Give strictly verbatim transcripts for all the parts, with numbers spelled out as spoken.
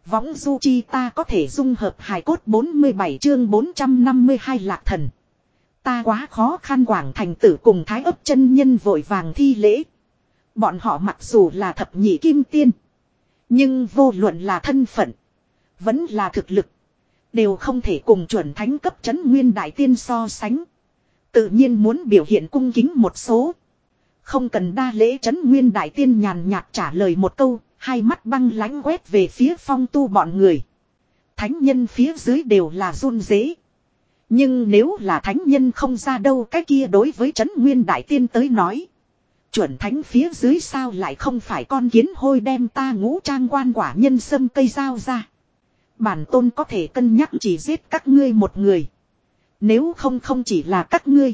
Võng du chi ta có thể dung hợp hài cốt bốn mươi bảy chương bốn trăm năm mươi hai lạc thần. Ta quá khó khăn Quảng Thành Tử cùng Thái Ấp chân nhân vội vàng thi lễ. Bọn họ mặc dù là thập nhị kim tiên. Nhưng vô luận là thân phận. Vẫn là thực lực. Đều không thể cùng chuẩn thánh cấp trấn nguyên đại tiên so sánh. Tự nhiên muốn biểu hiện cung kính một số. Không cần đa lễ trấn nguyên đại tiên nhàn nhạt trả lời một câu. Hai mắt băng lãnh quét về phía Phong Tu bọn người. Thánh nhân phía dưới đều là run rế. Nhưng nếu là thánh nhân không ra đâu, cái kia đối với trấn nguyên đại tiên tới nói. Chuẩn thánh phía dưới sao lại không phải con kiến hôi đem ta ngũ trang quan quả nhân sâm cây dao ra. Bản tôn có thể cân nhắc chỉ giết các ngươi một người. Nếu không không chỉ là các ngươi.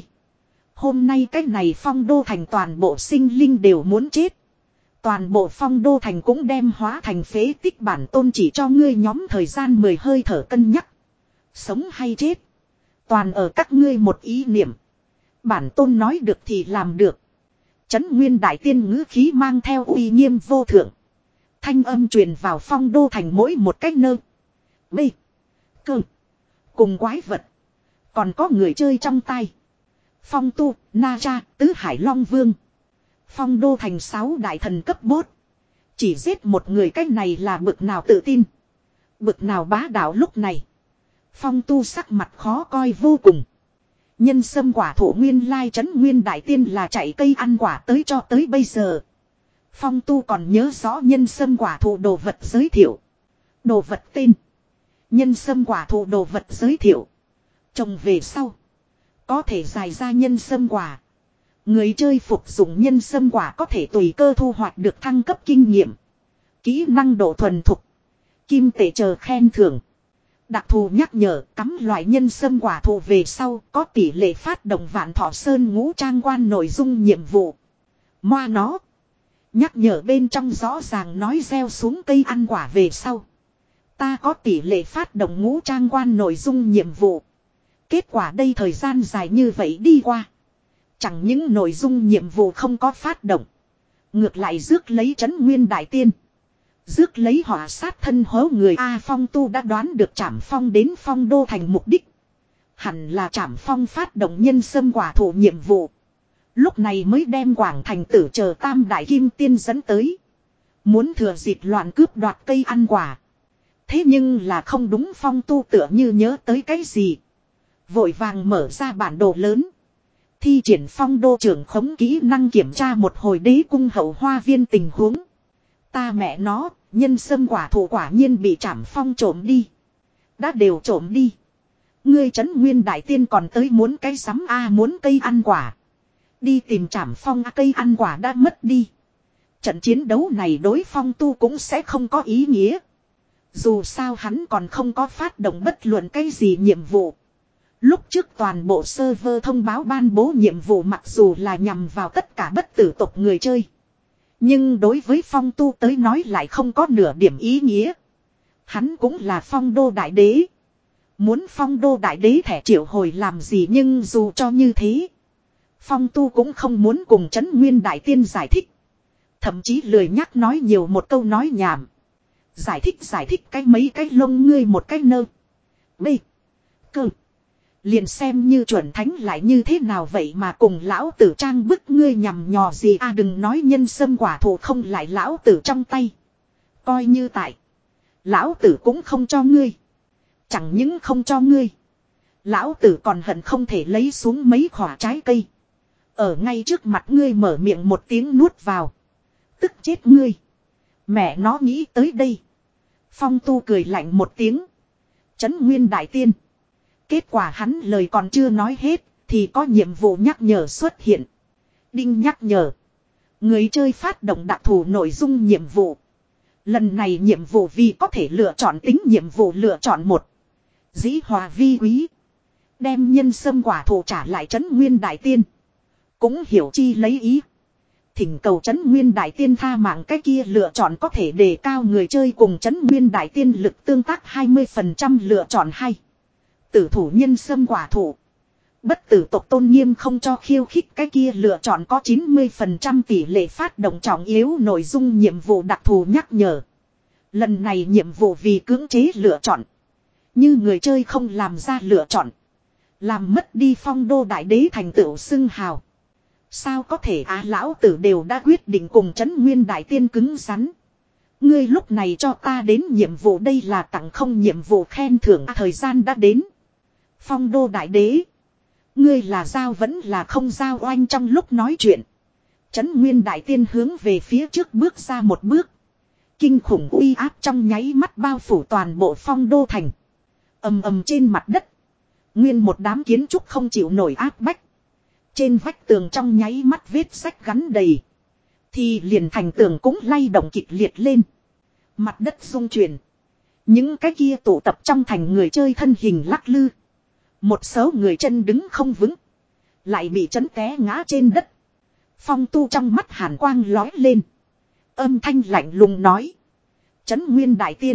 Hôm nay cái này Phong Đô Thành toàn bộ sinh linh đều muốn chết. Toàn bộ Phong Đô Thành cũng đem hóa thành phế tích, bản tôn chỉ cho ngươi nhóm thời gian mười hơi thở cân nhắc. Sống hay chết. Toàn ở các ngươi một ý niệm. Bản tôn nói được thì làm được. Trấn Nguyên Đại Tiên ngữ khí mang theo uy nghiêm vô thượng. Thanh âm truyền vào Phong Đô Thành mỗi một cách nơ. B. Cơ. Cùng quái vật. Còn có người chơi trong tay. Phong Tu, Na Cha, Tứ Hải Long Vương. Phong Đô Thành sáu đại thần cấp bốt. Chỉ giết một người, cách này là bực nào tự tin. Bực nào bá đạo lúc này. Phong Tu sắc mặt khó coi vô cùng. Nhân sâm quả thụ nguyên lai trấn nguyên đại tiên là chạy cây ăn quả tới cho tới bây giờ. Phong Tu còn nhớ rõ nhân sâm quả thụ đồ vật giới thiệu. Đồ vật tên. Nhân sâm quả thụ đồ vật giới thiệu. Trồng về sau. Có thể dài ra nhân sâm quả. Người chơi phục dụng nhân sâm quả có thể tùy cơ thu hoạch được thăng cấp kinh nghiệm. Kỹ năng độ thuần thục. Kim tệ chờ khen thưởng. Đặc thù nhắc nhở cắm loại nhân sâm quả thụ về sau có tỷ lệ phát động Vạn Thọ Sơn ngũ trang quan nội dung nhiệm vụ. Moa nó. Nhắc nhở bên trong rõ ràng nói gieo xuống cây ăn quả về sau. Ta có tỷ lệ phát động ngũ trang quan nội dung nhiệm vụ. Kết quả đây thời gian dài như vậy đi qua. Chẳng những nội dung nhiệm vụ không có phát động. Ngược lại rước lấy trấn nguyên đại tiên. Rước lấy họa sát thân hố người. A Phong Tu đã đoán được Trảm Phong đến Phong Đô Thành mục đích. Hẳn là Trảm Phong phát động nhân sâm quả thụ nhiệm vụ. Lúc này mới đem Quảng Thành Tử chờ tam đại kim tiên dẫn tới. Muốn thừa dịp loạn cướp đoạt cây ăn quả. Thế nhưng là không đúng, Phong Tu tựa như nhớ tới cái gì. Vội vàng mở ra bản đồ lớn. Thi triển Phong Đô trưởng khống kỹ năng kiểm tra một hồi đế cung hậu hoa viên tình huống. Ta mẹ nó, nhân sâm quả thụ quả nhiên bị Trảm Phong trộm đi. Đã đều trộm đi. Ngươi trấn nguyên đại tiên còn tới muốn cái sắm a muốn cây ăn quả. Đi tìm Trảm Phong, cây ăn quả đã mất đi. Trận chiến đấu này đối Phong Tu cũng sẽ không có ý nghĩa. Dù sao hắn còn không có phát động bất luận cái gì nhiệm vụ. Lúc trước toàn bộ server thông báo ban bố nhiệm vụ mặc dù là nhằm vào tất cả bất tử tộc người chơi. Nhưng đối với Phong Tu tới nói lại không có nửa điểm ý nghĩa. Hắn cũng là Phong Đô Đại Đế. Muốn Phong Đô Đại Đế thẻ triệu hồi làm gì, nhưng dù cho như thế. Phong Tu cũng không muốn cùng trấn nguyên đại tiên giải thích. Thậm chí lười nhắc nói nhiều một câu nói nhảm. Giải thích giải thích cái mấy cái lông ngươi một cái nơ. B. Cơ. Liền xem như chuẩn thánh lại như thế nào vậy mà cùng lão tử trang bức ngươi nhằm nhò gì a à, đừng nói nhân sâm quả thụ không lại lão tử trong tay. Coi như tại. Lão tử cũng không cho ngươi. Chẳng những không cho ngươi. Lão tử còn hận không thể lấy xuống mấy khỏa trái cây. Ở ngay trước mặt ngươi mở miệng một tiếng nuốt vào. Tức chết ngươi. Mẹ nó nghĩ tới đây. Phong Tu cười lạnh một tiếng. Trấn nguyên đại tiên. Kết quả hắn lời còn chưa nói hết. Thì có nhiệm vụ nhắc nhở xuất hiện. Đinh nhắc nhở. Người chơi phát động đặc thù nội dung nhiệm vụ. Lần này nhiệm vụ vì có thể lựa chọn tính nhiệm vụ lựa chọn một. Dĩ hòa vi quý. Đem nhân sâm quả thụ trả lại trấn nguyên đại tiên. Cũng hiểu chi lấy ý. Thỉnh cầu trấn nguyên đại tiên tha mạng, cái kia lựa chọn có thể đề cao người chơi cùng trấn nguyên đại tiên lực tương tác hai mươi phần trăm lựa chọn hay. Tử thủ nhân sâm quả thụ. Bất tử tộc tôn nghiêm không cho khiêu khích, cái kia lựa chọn có chín mươi phần trăm tỷ lệ phát động trọng yếu nội dung nhiệm vụ đặc thù nhắc nhở. Lần này nhiệm vụ vì cưỡng chế lựa chọn. Như người chơi không làm ra lựa chọn. Làm mất đi phong đô đại đế thành tựu xưng hào. Sao có thể á lão tử đều đã quyết định cùng trấn nguyên đại tiên cứng rắn. Ngươi lúc này cho ta đến nhiệm vụ đây là tặng không nhiệm vụ khen thưởng à, thời gian đã đến. Phong đô đại đế. Ngươi là giao vẫn là không giao oanh trong lúc nói chuyện. Trấn nguyên đại tiên hướng về phía trước bước ra một bước. Kinh khủng uy áp trong nháy mắt bao phủ toàn bộ phong đô thành. Ầm ầm trên mặt đất. Nguyên một đám kiến trúc không chịu nổi áp bách. Trên vách tường trong nháy mắt vết sách gắn đầy. Thì liền thành tường cũng lay động kịch liệt lên. Mặt đất rung chuyển. Những cái kia tụ tập trong thành người chơi thân hình lắc lư. Một số người chân đứng không vững. Lại bị chấn té ngã trên đất. Phong Tu trong mắt hàn quang lói lên. Âm thanh lạnh lùng nói. Trấn nguyên đại tiên.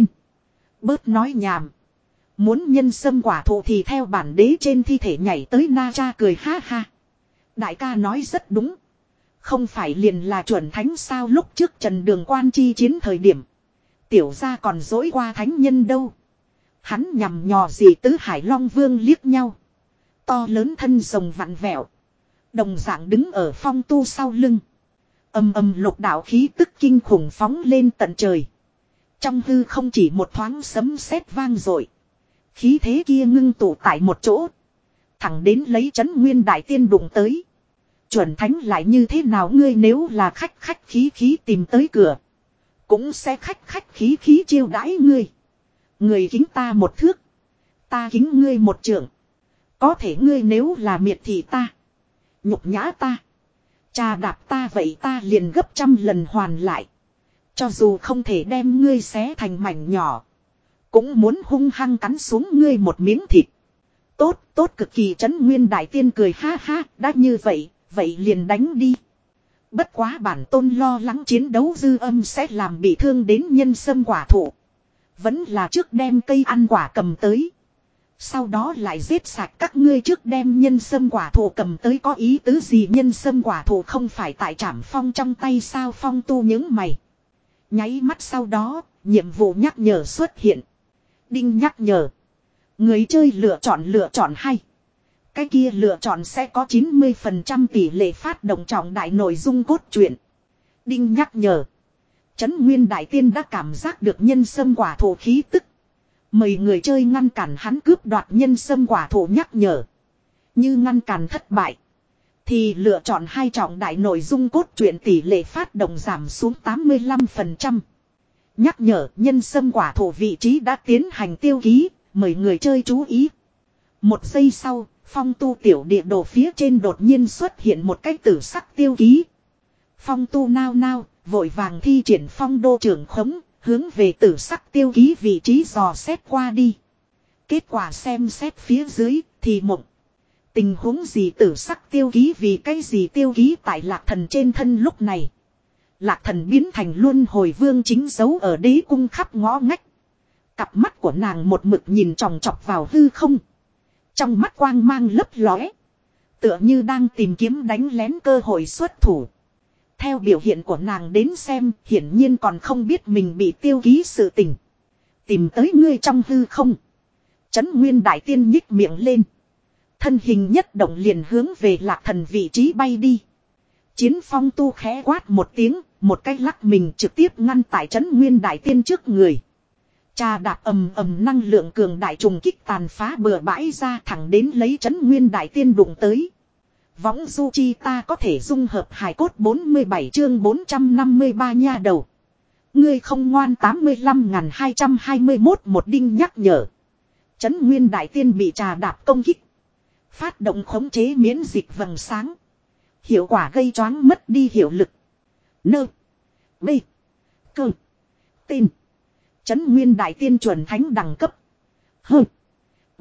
Bớt nói nhảm. Muốn nhân sâm quả thụ thì theo bản đế trên thi thể nhảy tới na cha cười ha ha. Đại ca nói rất đúng. Không phải liền là chuẩn thánh sao lúc trước Trần Đường Quan chi chiến thời điểm. Tiểu gia còn dối qua thánh nhân đâu. Hắn nhằm nhò gì tứ Hải Long Vương liếc nhau. To lớn thân rồng vặn vẹo. Đồng dạng đứng ở Phong Tu sau lưng. Âm âm lục đạo khí tức kinh khủng phóng lên tận trời. Trong hư không chỉ một thoáng sấm sét vang dội. Khí thế kia ngưng tụ tại một chỗ. Thẳng đến lấy trấn nguyên đại tiên đụng tới. Chuẩn thánh lại như thế nào ngươi nếu là khách khách khí khí tìm tới cửa. Cũng sẽ khách khách khí khí chiêu đãi ngươi. Người kính ta một thước. Ta kính ngươi một trượng. Có thể ngươi nếu là miệt thị ta. Nhục nhã ta. Trà đạp ta vậy ta liền gấp trăm lần hoàn lại. Cho dù không thể đem ngươi xé thành mảnh nhỏ. Cũng muốn hung hăng cắn xuống ngươi một miếng thịt. Tốt, tốt cực kỳ trấn nguyên đại tiên cười ha ha, đã như vậy, vậy liền đánh đi. Bất quá bản tôn lo lắng chiến đấu dư âm sẽ làm bị thương đến nhân sâm quả thụ. Vẫn là trước đem cây ăn quả cầm tới. Sau đó lại giết sạch các ngươi trước đem nhân sâm quả thụ cầm tới có ý tứ gì nhân sâm quả thụ không phải tại trảm phong trong tay sao Phong Tu những mày. Nháy mắt sau đó, nhiệm vụ nhắc nhở xuất hiện. Đinh nhắc nhở. Người chơi lựa chọn lựa chọn hay. Cái kia lựa chọn sẽ có chín mươi phần trăm tỷ lệ phát động trọng đại nội dung cốt truyện. Đinh nhắc nhở. Trấn Nguyên Đại Tiên đã cảm giác được nhân sâm quả thụ khí tức. Mời người chơi ngăn cản hắn cướp đoạt nhân sâm quả thụ nhắc nhở. Như ngăn cản thất bại. Thì lựa chọn hai trọng đại nội dung cốt truyện tỷ lệ phát động giảm xuống tám mươi lăm phần trăm. Nhắc nhở nhân sâm quả thụ vị trí đã tiến hành tiêu ký. Mời người chơi chú ý. Một giây sau, Phong Tu tiểu địa đồ phía trên đột nhiên xuất hiện một cái tử sắc tiêu ký. Phong Tu nao nao, vội vàng thi triển phong đô trưởng khống, hướng về tử sắc tiêu ký vị trí dò xét qua đi. Kết quả xem xét phía dưới, thì mộng. Tình huống gì tử sắc tiêu ký vì cái gì tiêu ký tại lạc thần trên thân lúc này. Lạc thần biến thành luân hồi vương chính dấu ở đế cung khắp ngõ ngách. Cặp mắt của nàng một mực nhìn tròng trọc vào hư không. Trong mắt quang mang lấp lóe. Tựa như đang tìm kiếm đánh lén cơ hội xuất thủ. Theo biểu hiện của nàng đến xem, hiển nhiên còn không biết mình bị tiêu ký sự tình. Tìm tới ngươi trong hư không. Trấn Nguyên Đại Tiên nhích miệng lên. Thân hình nhất động liền hướng về lạc thần vị trí bay đi. Chiến Phong Tu khẽ quát một tiếng, một cái lắc mình trực tiếp ngăn tại Trấn Nguyên Đại Tiên trước người. Trà đạp ầm ầm năng lượng cường đại trùng kích tàn phá bừa bãi ra thẳng đến lấy Trấn Nguyên Đại Tiên đụng tới. Võng du chi ta có thể dung hợp hài cốt bốn mươi bảy chương bốn trăm năm mươi ba nha đầu. Ngươi không ngoan tám mươi lăm nghìn hai trăm hai mươi mốt một đinh nhắc nhở. Trấn Nguyên Đại Tiên bị trà đạp công kích. Phát động khống chế miễn dịch vầng sáng. Hiệu quả gây choáng mất đi hiệu lực. Nơ. B. Cơ. Tin. Trấn Nguyên Đại Tiên chuẩn thánh đẳng cấp. Hơ. B.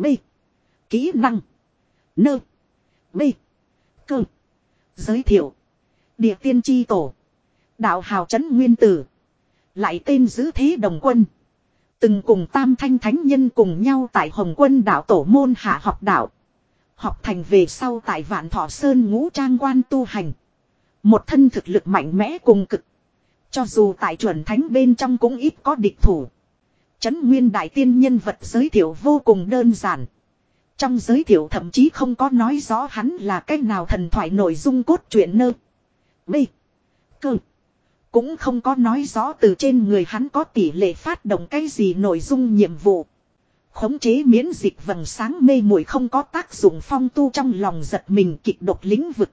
Kỹ năng. Nơ. B. Cơ. Giới thiệu. Địa tiên tri tổ. Đạo hào Trấn Nguyên Tử. Lại tên giữ thế đồng quân. Từng cùng tam thanh thánh nhân cùng nhau tại Hồng Quân đạo tổ môn hạ học đạo. Học thành về sau tại Vạn Thọ Sơn ngũ trang quan tu hành. Một thân thực lực mạnh mẽ cùng cực. Cho dù tại chuẩn thánh bên trong cũng ít có địch thủ. Trấn Nguyên Đại Tiên nhân vật giới thiệu vô cùng đơn giản. Trong giới thiệu thậm chí không có nói rõ hắn là cách nào thần thoại nội dung cốt truyện nơ. B. Cơ. Cũng không có nói rõ từ trên người hắn có tỷ lệ phát động cái gì nội dung nhiệm vụ. Khống chế miễn dịch vầng sáng mê muội không có tác dụng. Phong Tu trong lòng giật mình, kịch độc lĩnh vực.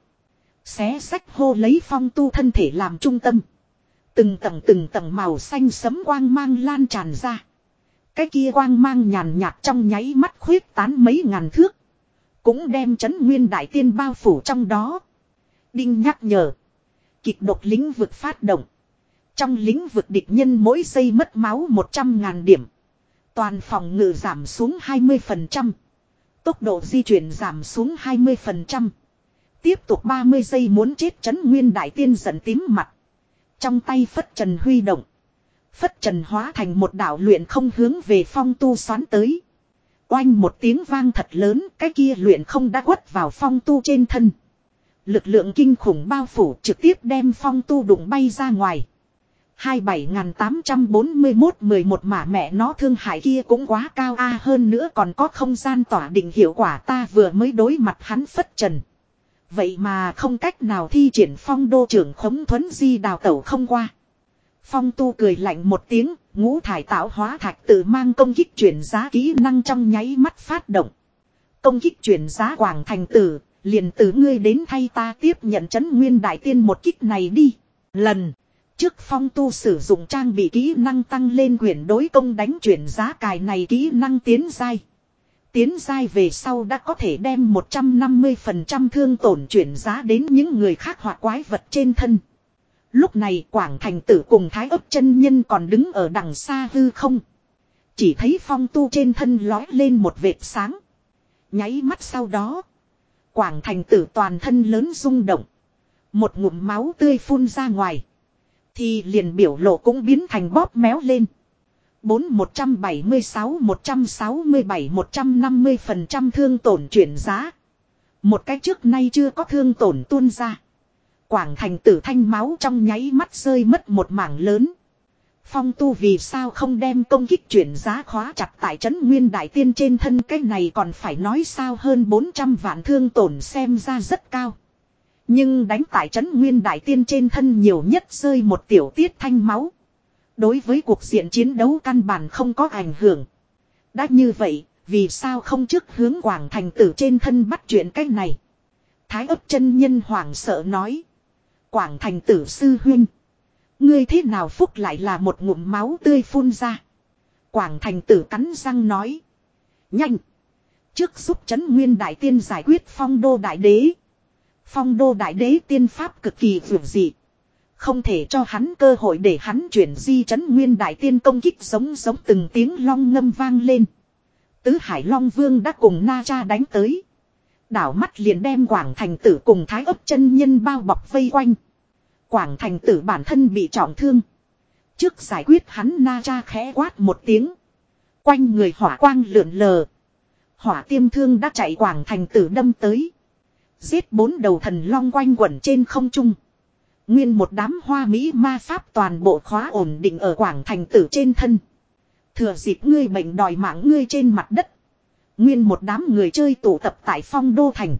Xé sách hô lấy Phong Tu thân thể làm trung tâm. Từng tầng từng tầng màu xanh sẫm quang mang lan tràn ra. Cái kia quang mang nhàn nhạt trong nháy mắt khuyết tán mấy ngàn thước. Cũng đem Trấn Nguyên Đại Tiên bao phủ trong đó. Đinh nhắc nhở. Kịch độc lĩnh vực phát động. Trong lĩnh vực địch nhân mỗi giây mất máu một trăm ngàn điểm. Toàn phòng ngự giảm xuống hai mươi phần trăm. Tốc độ di chuyển giảm xuống hai mươi phần trăm. Tiếp tục ba mươi giây muốn chết. Trấn Nguyên Đại Tiên giận tím mặt. Trong tay phất trần huy động. Phất trần hóa thành một đạo luyện không hướng về Phong Tu xoắn tới. Oanh một tiếng vang thật lớn, cái kia luyện không đã quất vào Phong Tu trên thân. Lực lượng kinh khủng bao phủ trực tiếp đem Phong Tu đụng bay ra ngoài. hai mươi bảy nghìn tám trăm bốn mươi mốt mười một mà mẹ nó thương hại kia cũng quá cao a, hơn nữa còn có không gian tỏa định hiệu quả. Ta vừa mới đối mặt hắn phất trần. Vậy mà không cách nào thi triển phong đô trưởng khống thuấn di đào tẩu không qua. Phong Tu cười lạnh một tiếng, ngũ thải tạo hóa thạch tự mang công kích chuyển giá kỹ năng trong nháy mắt phát động. Công kích chuyển giá Quảng Thành Tử, liền từ ngươi đến thay ta tiếp nhận Trấn Nguyên Đại Tiên một kích này đi. Lần trước Phong Tu sử dụng trang bị kỹ năng tăng lên quyền đối công đánh chuyển giá cài này kỹ năng tiến giai. Tiến giai về sau đã có thể đem một trăm năm mươi phần trăm thương tổn chuyển giá đến những người khác hoặc quái vật trên thân. Lúc này Quảng Thành Tử cùng Thái Ấp chân nhân còn đứng ở đằng xa hư không. Chỉ thấy Phong Tu trên thân lói lên một vệt sáng. Nháy mắt sau đó, Quảng Thành Tử toàn thân lớn rung động. Một ngụm máu tươi phun ra ngoài. Thì liền biểu lộ cũng biến thành bóp méo lên. bốn một trăm bảy mươi sáu, một trăm sáu mươi bảy, một trăm năm mươi phần trăm thương tổn chuyển giá. Một cái trước nay chưa có thương tổn tuôn ra. Quảng Thành Tử thanh máu trong nháy mắt rơi mất một mảng lớn. Phong Tu vì sao không đem công kích chuyển giá khóa chặt tại Trấn Nguyên Đại Tiên trên thân, cái này còn phải nói sao, hơn bốn trăm vạn thương tổn xem ra rất cao. Nhưng đánh tại Trấn Nguyên Đại Tiên trên thân nhiều nhất rơi một tiểu tiết thanh máu. Đối với cuộc diện chiến đấu căn bản không có ảnh hưởng. Đã như vậy, vì sao không trước hướng Quảng Thành Tử trên thân bắt chuyện cái này? Thái Ấp chân nhân hoảng sợ nói. Quảng Thành Tử sư huynh, ngươi thế nào phúc lại là một ngụm máu tươi phun ra? Quảng Thành Tử cắn răng nói. Nhanh! Trước giúp Trấn Nguyên Đại Tiên giải quyết Phong Đô Đại Đế. Phong Đô Đại Đế tiên pháp cực kỳ vượt dị. Không thể cho hắn cơ hội để hắn chuyển di. Trấn Nguyên Đại Tiên công kích giống giống từng tiếng long ngâm vang lên. Tứ Hải Long Vương đã cùng Na Cha đánh tới. Đảo mắt liền đem Quảng Thành Tử cùng Thái Ấp chân nhân bao bọc vây quanh. Quảng Thành Tử bản thân bị trọng thương. Trước giải quyết hắn, Na Cha khẽ quát một tiếng. Quanh người hỏa quang lượn lờ. Hỏa tiêm thương đã chạy Quảng Thành Tử đâm tới. Giết bốn đầu thần long quanh quẩn trên không trung. Nguyên một đám hoa mỹ ma pháp toàn bộ khóa ổn định ở Quảng Thành Tử trên thân. Thừa dịp ngươi bệnh đòi mạng ngươi trên mặt đất. Nguyên một đám người chơi tụ tập tại Phong Đô Thành.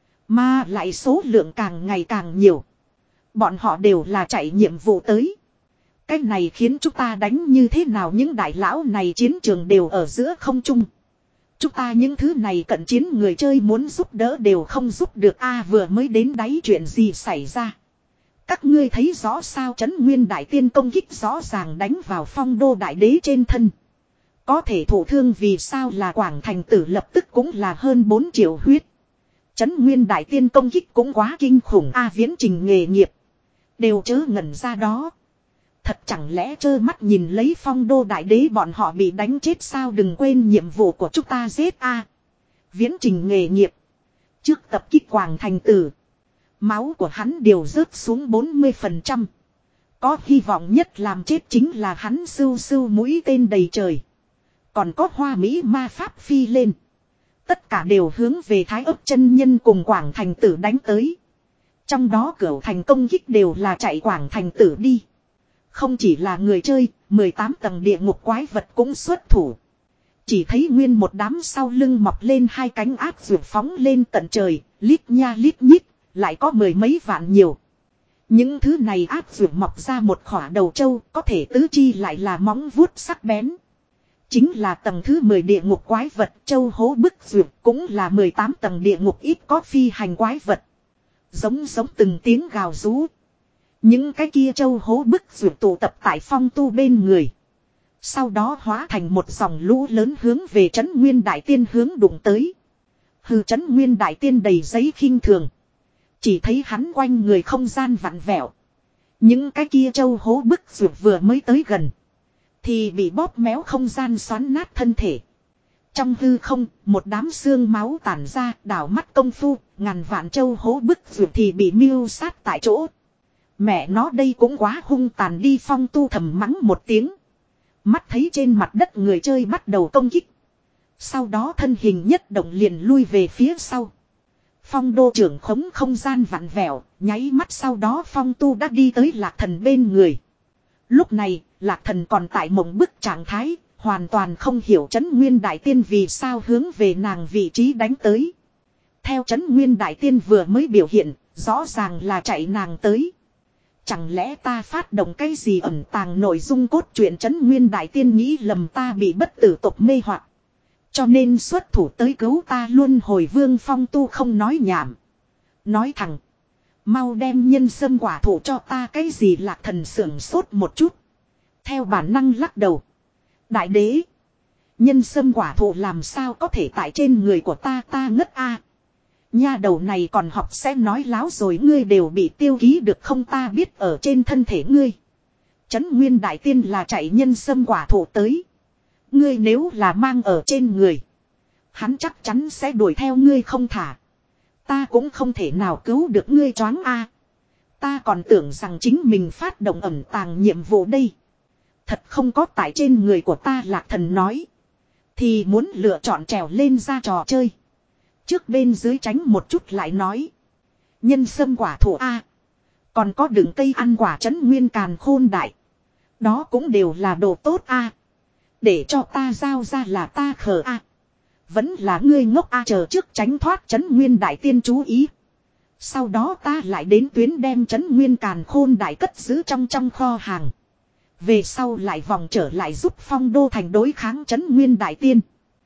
Mà lại số lượng càng ngày càng nhiều. Bọn họ đều là chạy nhiệm vụ tới. Cái này khiến chúng ta đánh như thế nào? Những đại lão này chiến trường đều ở giữa không trung. Chúng ta những thứ này cận chiến người chơi muốn giúp đỡ đều không giúp được a. Vừa mới đến đáy chuyện gì xảy ra? Các ngươi thấy rõ sao? Trấn Nguyên Đại Tiên công kích rõ ràng đánh vào Phong Đô Đại Đế trên thân. Có thể thụ thương vì sao? Là Quảng Thành Tử lập tức cũng là hơn bốn triệu huyết. Trấn Nguyên Đại Tiên công kích cũng quá kinh khủng a. Viễn trình nghề nghiệp đều chớ ngẩn ra đó. Thật chẳng lẽ trơ mắt nhìn lấy Phong Đô Đại Đế bọn họ bị đánh chết sao? Đừng quên nhiệm vụ của chúng ta giết a. Viễn trình nghề nghiệp. Trước tập kích Quảng Thành Tử, máu của hắn đều rớt xuống bốn mươi phần trăm. Có hy vọng nhất làm chết chính là hắn sưu sưu mũi tên đầy trời. Còn có hoa mỹ ma pháp phi lên. Tất cả đều hướng về Thái Ấp chân nhân cùng Quảng Thành Tử đánh tới. Trong đó Cửu Thành công kích đều là chạy Quảng Thành Tử đi. Không chỉ là người chơi, mười tám tầng địa ngục quái vật cũng xuất thủ. Chỉ thấy nguyên một đám sau lưng mọc lên hai cánh ác dược phóng lên tận trời, lít nha lít nhít, lại có mười mấy vạn nhiều. Những thứ này ác dược mọc ra một khỏa đầu trâu, có thể tứ chi lại là móng vuốt sắc bén. Chính là tầng thứ mười địa ngục quái vật, châu hố bức dược, cũng là mười tám tầng địa ngục ít có phi hành quái vật. Giống giống từng tiếng gào rú. Những cái kia châu hố bức dược tụ tập tại phong tu bên người. Sau đó hóa thành một dòng lũ lớn hướng về trấn nguyên đại tiên hướng đụng tới. Hừ, trấn nguyên đại tiên đầy giấy khinh thường. Chỉ thấy hắn quanh người không gian vặn vẹo. Những cái kia châu hố bức dược vừa mới tới gần. Thì bị bóp méo không gian xoắn nát thân thể. Trong hư không, một đám xương máu tản ra, đảo mắt công phu, ngàn vạn châu hố bức dược thì bị miêu sát tại chỗ. Mẹ nó đây cũng quá hung tàn đi, phong tu thầm mắng một tiếng. Mắt thấy trên mặt đất người chơi bắt đầu công kích. Sau đó thân hình nhất động liền lui về phía sau. Phong đô trưởng khống không gian vặn vẹo, nháy mắt sau đó phong tu đã đi tới lạc thần bên người. Lúc này, lạc thần còn tại mộng bức trạng thái, hoàn toàn không hiểu trấn nguyên đại tiên vì sao hướng về nàng vị trí đánh tới. Theo trấn nguyên đại tiên vừa mới biểu hiện, rõ ràng là chạy nàng tới. Chẳng lẽ ta phát động cái gì ẩn tàng nội dung cốt truyện, trấn nguyên đại tiên nghĩ lầm ta bị bất tử tộc mê hoặc, cho nên xuất thủ tới cứu ta. Luân hồi vương phong tu không nói nhảm. Nói thẳng. Mau đem nhân sâm quả thụ cho ta. Cái gì lạc thần sưởng sốt một chút. Theo bản năng lắc đầu. Đại đế. Nhân sâm quả thụ làm sao có thể tại trên người của ta, ta ngất a. Nha đầu này còn học sẽ nói láo rồi, ngươi đều bị tiêu ký được không, ta biết ở trên thân thể ngươi. Trấn nguyên đại tiên là chạy nhân sâm quả thụ tới. Ngươi nếu là mang ở trên người, hắn chắc chắn sẽ đuổi theo ngươi không thả. Ta cũng không thể nào cứu được ngươi choáng a. Ta còn tưởng rằng chính mình phát động ẩn tàng nhiệm vụ đây. Thật không có tại trên người của ta, lạc thần nói. Thì muốn lựa chọn trèo lên ra trò chơi. Trước bên dưới tránh một chút lại nói. Nhân sâm quả thụ a. Còn có đựng cây ăn quả trấn nguyên càn khôn đại. Đó cũng đều là đồ tốt a. Để cho ta giao ra là ta khờ a. Vẫn là ngươi ngốc a. Chờ trước tránh thoát trấn nguyên đại tiên chú ý. Sau đó ta lại đến tuyến đem trấn nguyên càn khôn đại cất giữ trong trong kho hàng. Về sau lại vòng trở lại giúp phong đô thành đối kháng trấn nguyên đại tiên.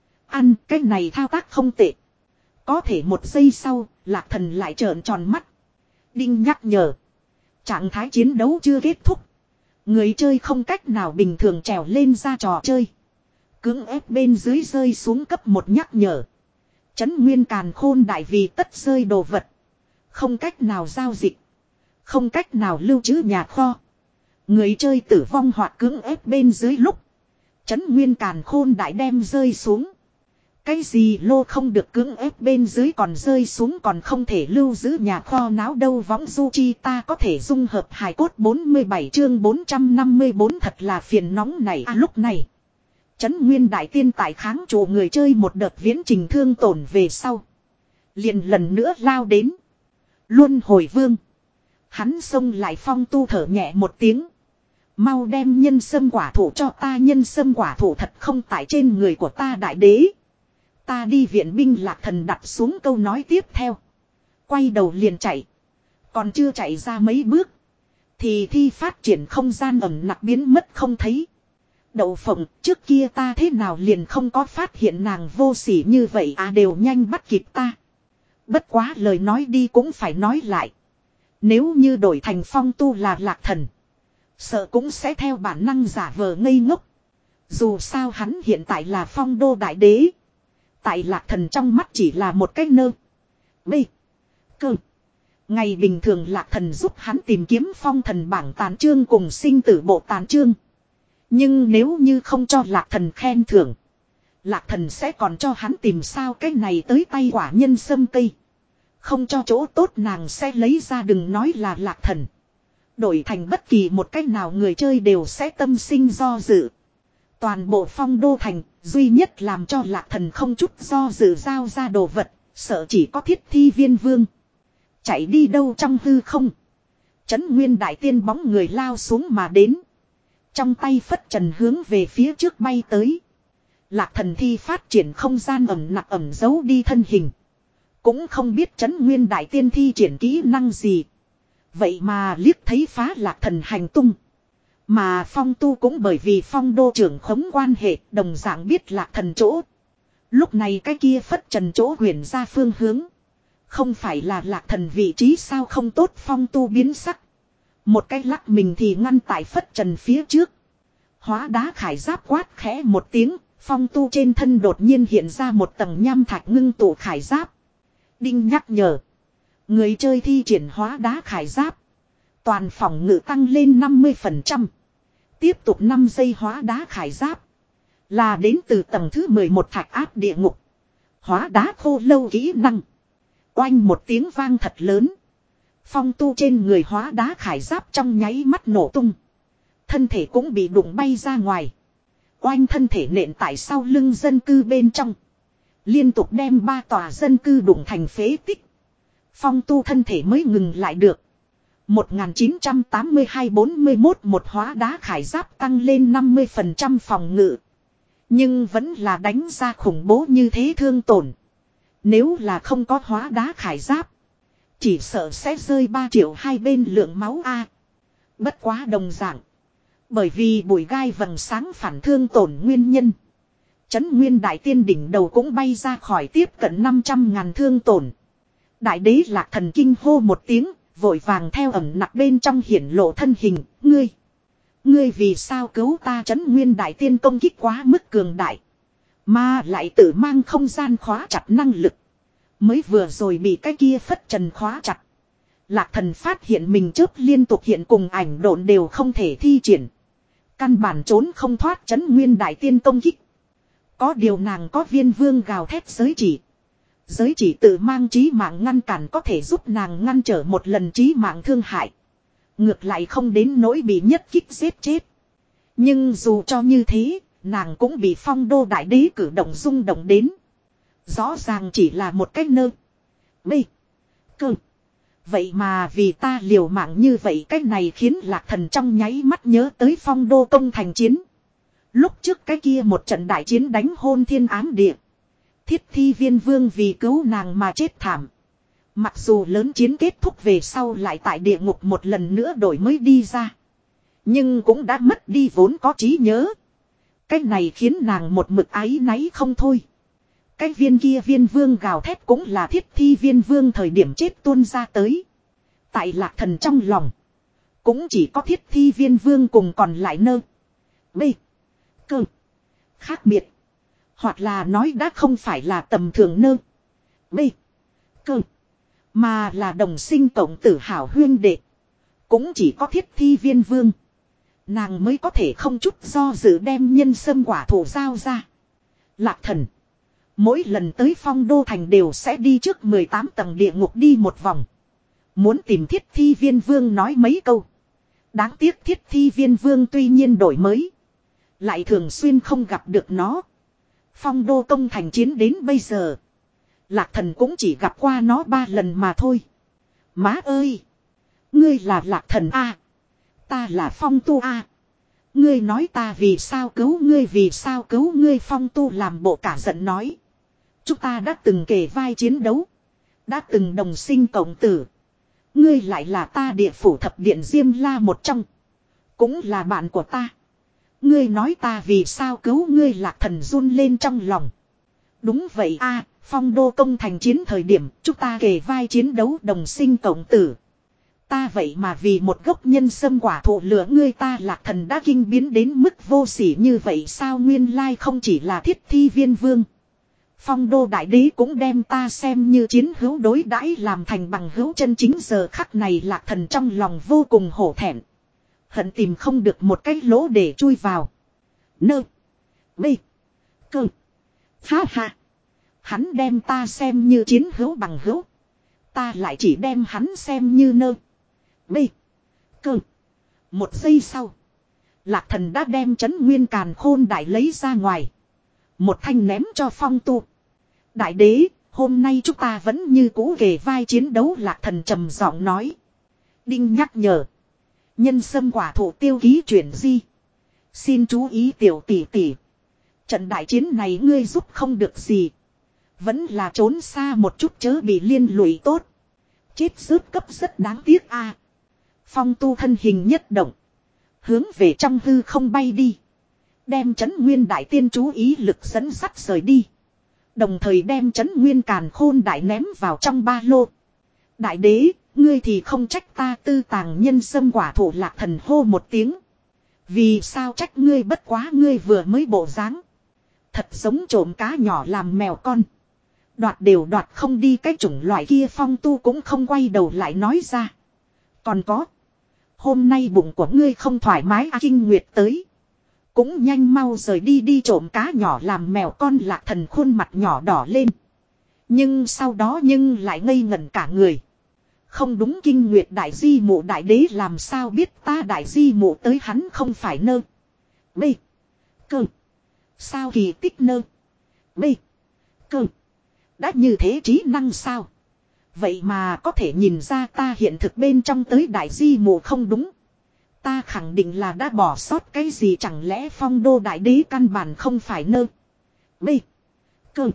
Ăn cái này thao tác không tệ. Có thể một giây sau, lạc thần lại trợn tròn mắt. Đinh nhắc nhở. Trạng thái chiến đấu chưa kết thúc. Người chơi không cách nào bình thường trèo lên ra trò chơi. Cưỡng ép bên dưới rơi xuống cấp một nhắc nhở. Trấn nguyên càn khôn đại vì tất rơi đồ vật. Không cách nào giao dịch. Không cách nào lưu trữ nhà kho. Người chơi tử vong hoặc cưỡng ép bên dưới lúc. Trấn nguyên càn khôn đại đem rơi xuống. Cái gì lô không được cưỡng ép bên dưới còn rơi xuống còn không thể lưu giữ nhà kho náo đâu võng du chi ta có thể dung hợp hài cốt bốn mươi bảy chương bốn trăm năm mươi bốn thật là phiền nóng này à lúc này. Trấn nguyên đại tiên tại kháng trụ người chơi một đợt viễn trình thương tổn về sau. Liền lần nữa lao đến. Luân hồi vương. Hắn xông lại phong tu thở nhẹ một tiếng. Mau đem nhân sâm quả thụ cho ta, nhân sâm quả thụ thật không tại trên người của ta đại đế. Ta đi viện binh, lạc thần đặt xuống câu nói tiếp theo. Quay đầu liền chạy. Còn chưa chạy ra mấy bước. Thì thi phát triển không gian ẩn nặc biến mất không thấy. Đậu phộng, trước kia ta thế nào liền không có phát hiện nàng vô sỉ như vậy à, đều nhanh bắt kịp ta. Bất quá lời nói đi cũng phải nói lại. Nếu như đổi thành phong tu là lạc thần. Sợ cũng sẽ theo bản năng giả vờ ngây ngốc. Dù sao hắn hiện tại là phong đô đại đế. Tại lạc thần trong mắt chỉ là một cái nơ. Bê. Cơ. Ngày bình thường lạc thần giúp hắn tìm kiếm phong thần bảng tàn chương cùng sinh tử bộ tàn chương. Nhưng nếu như không cho lạc thần khen thưởng. Lạc thần sẽ còn cho hắn tìm sao cái này tới tay quả nhân sâm cây. Không cho chỗ tốt nàng sẽ lấy ra, đừng nói là lạc thần. Đổi thành bất kỳ một cách nào người chơi đều sẽ tâm sinh do dự. Toàn bộ phong đô thành, duy nhất làm cho lạc thần không chút do dự giao ra đồ vật, sợ chỉ có thiết thi viên vương. Chạy đi đâu trong hư không. Trấn nguyên đại tiên bóng người lao xuống mà đến. Trong tay phất trần hướng về phía trước bay tới. Lạc thần thi phát triển không gian ẩm nặc ẩm giấu đi thân hình. Cũng không biết trấn nguyên đại tiên thi triển kỹ năng gì. Vậy mà liếc thấy phá lạc thần hành tung. Mà phong tu cũng bởi vì phong đô trưởng khống quan hệ đồng dạng biết lạc thần chỗ. Lúc này cái kia phất trần chỗ huyền ra phương hướng. Không phải là lạc thần vị trí sao không tốt, phong tu biến sắc. Một cái lắc mình thì ngăn tại phất trần phía trước. Hóa đá khải giáp quát khẽ một tiếng. Phong tu trên thân đột nhiên hiện ra một tầng nham thạch ngưng tụ khải giáp. Đinh nhắc nhở. Người chơi thi triển hóa đá khải giáp. Toàn phòng ngự tăng lên năm mươi phần trăm. Tiếp tục năm giây hóa đá khải giáp. Là đến từ tầng thứ mười một thạch áp địa ngục. Hóa đá khô lâu kỹ năng. Oanh một tiếng vang thật lớn. Phong tu trên người hóa đá khải giáp trong nháy mắt nổ tung. Thân thể cũng bị đụng bay ra ngoài. Oanh thân thể nện tại sau lưng dân cư bên trong. Liên tục đem ba tòa dân cư đụng thành phế tích. Phong tu thân thể mới ngừng lại được. một nghìn chín trăm tám mươi hai bốn mươi mốt một hóa đá khải giáp tăng lên năm mươi phần trăm phòng ngự. Nhưng vẫn là đánh ra khủng bố như thế thương tổn. Nếu là không có hóa đá khải giáp. Chỉ sợ sẽ rơi ba triệu hai bên lượng máu A. Bất quá đồng dạng. Bởi vì bụi gai vầng sáng phản thương tổn nguyên nhân. Trấn nguyên đại tiên đỉnh đầu cũng bay ra khỏi tiếp cận năm trăm ngàn thương tổn. Đại đế lạc thần kinh hô một tiếng. Vội vàng theo ẩm nặc bên trong hiển lộ thân hình. Ngươi. Ngươi vì sao cứu ta, trấn nguyên đại tiên công kích quá mức cường đại. Mà lại tự mang không gian khóa chặt năng lực. Mới vừa rồi bị cái kia phất trần khóa chặt. Lạc thần phát hiện mình chớp liên tục hiện cùng ảnh độn đều không thể thi triển. Căn bản trốn không thoát trấn nguyên đại tiên công kích. Có điều nàng có viên vương gào thét giới chỉ. Giới chỉ tự mang trí mạng ngăn cản có thể giúp nàng ngăn trở một lần trí mạng thương hại. Ngược lại không đến nỗi bị nhất kích giết chết. Nhưng dù cho như thế, nàng cũng bị phong đô đại đế cử động rung động đến. Rõ ràng chỉ là một cái nơ. Bê. Cơ. Vậy mà vì ta liều mạng như vậy, cái này khiến lạc thần trong nháy mắt nhớ tới phong đô công thành chiến. Lúc trước cái kia một trận đại chiến đánh hôn thiên ám địa. Thiết thi viên vương vì cứu nàng mà chết thảm. Mặc dù lớn chiến kết thúc về sau lại tại địa ngục một lần nữa đổi mới đi ra. Nhưng cũng đã mất đi vốn có trí nhớ. Cái này khiến nàng một mực áy náy không thôi. Cái viên kia viên vương gào thét cũng là thiết thi viên vương thời điểm chết tuôn ra tới. Tại lạc thần trong lòng. Cũng chỉ có thiết thi viên vương cùng còn lại nơ. Bê. Cơ. Khác biệt. Hoặc là nói đã không phải là tầm thường nơ. Bê. Cơ. Mà là đồng sinh cộng tử hảo huyên đệ. Cũng chỉ có thiết thi viên vương. Nàng mới có thể không chút do dự đem nhân sâm quả thổ giao ra. Lạc thần. Mỗi lần tới phong đô thành đều sẽ đi trước mười tám tầng địa ngục đi một vòng. Muốn tìm thiết thi viên vương nói mấy câu. Đáng tiếc thiết thi viên vương tuy nhiên đổi mới. Lại thường xuyên không gặp được nó. Phong đô công thành chiến đến bây giờ. Lạc thần cũng chỉ gặp qua nó ba lần mà thôi. Má ơi! Ngươi là lạc thần A. Ta là phong tu A. Ngươi nói ta vì sao cứu ngươi, vì sao cứu ngươi, phong tu làm bộ cả giận nói. Chúng ta đã từng kề vai chiến đấu. Đã từng đồng sinh cộng tử. Ngươi lại là ta địa phủ thập điện Diêm La một trong. Cũng là bạn của ta. Ngươi nói ta vì sao cứu ngươi, lạc thần run lên trong lòng. Đúng vậy a, phong đô công thành chiến thời điểm chúng ta kề vai chiến đấu đồng sinh cộng tử. Ta vậy mà vì một gốc nhân sâm quả thụ lửa ngươi, ta lạc thần đã kinh biến đến mức vô sỉ như vậy sao, nguyên lai không chỉ là thiết thi viên vương. Phong đô đại đế cũng đem ta xem như chiến hữu đối đãi, làm thành bằng hữu chân chính. Giờ khắc này lạc thần trong lòng vô cùng hổ thẹn. Hận tìm không được một cái lỗ để chui vào. Nơ. Bê. Cơ. Ha ha. Hắn đem ta xem như chiến hữu bằng hữu. Ta lại chỉ đem hắn xem như nơ. Bê. Cơ. Một giây sau. Lạc thần đã đem trấn nguyên càn khôn đại lấy ra ngoài. Một thanh ném cho phong tu. Đại đế, hôm nay chúng ta vẫn như cũ kề vai chiến đấu, lạc thần trầm giọng nói. Đinh nhắc nhở. Nhân sâm quả thụ tiêu ký chuyển di. Xin chú ý tiểu tỷ tỷ. Trận đại chiến này ngươi giúp không được gì. Vẫn là trốn xa một chút chớ bị liên lụy tốt. Chết rớt cấp rất đáng tiếc a. Phong Tu thân hình nhất động. Hướng về trong hư không bay đi. Đem Trấn Nguyên Đại Tiên chú ý lực dẫn dắt rời đi. Đồng thời đem Trấn Nguyên Càn Khôn Đại ném vào trong ba lô. Đại đế, ngươi thì không trách ta tư tàng nhân sâm quả thụ Lạc Thần hô một tiếng. Vì sao trách ngươi bất quá ngươi vừa mới bộ dáng. Thật giống trộm cá nhỏ làm mèo con. Đoạt đều đoạt không đi cái chủng loại kia. Phong Tu cũng không quay đầu lại nói ra. Còn có. Hôm nay bụng của ngươi không thoải mái à, Kinh Nguyệt tới. Cũng nhanh mau rời đi đi trộm cá nhỏ làm mèo con. Lạc Thần khuôn mặt nhỏ đỏ lên. Nhưng sau đó nhưng lại ngây ngẩn cả người. Không đúng, Kinh Nguyệt đại di mụ đại đế làm sao biết ta đại di mụ tới hắn không phải nơ. B. Cơ. Sao kỳ tích nơ. B. Cơ. Đã như thế trí năng sao. Vậy mà có thể nhìn ra ta hiện thực bên trong tới đại di mụ không đúng. Ta khẳng định là đã bỏ sót cái gì, chẳng lẽ Phong Đô đại đế căn bản không phải nơ. B. Cơ.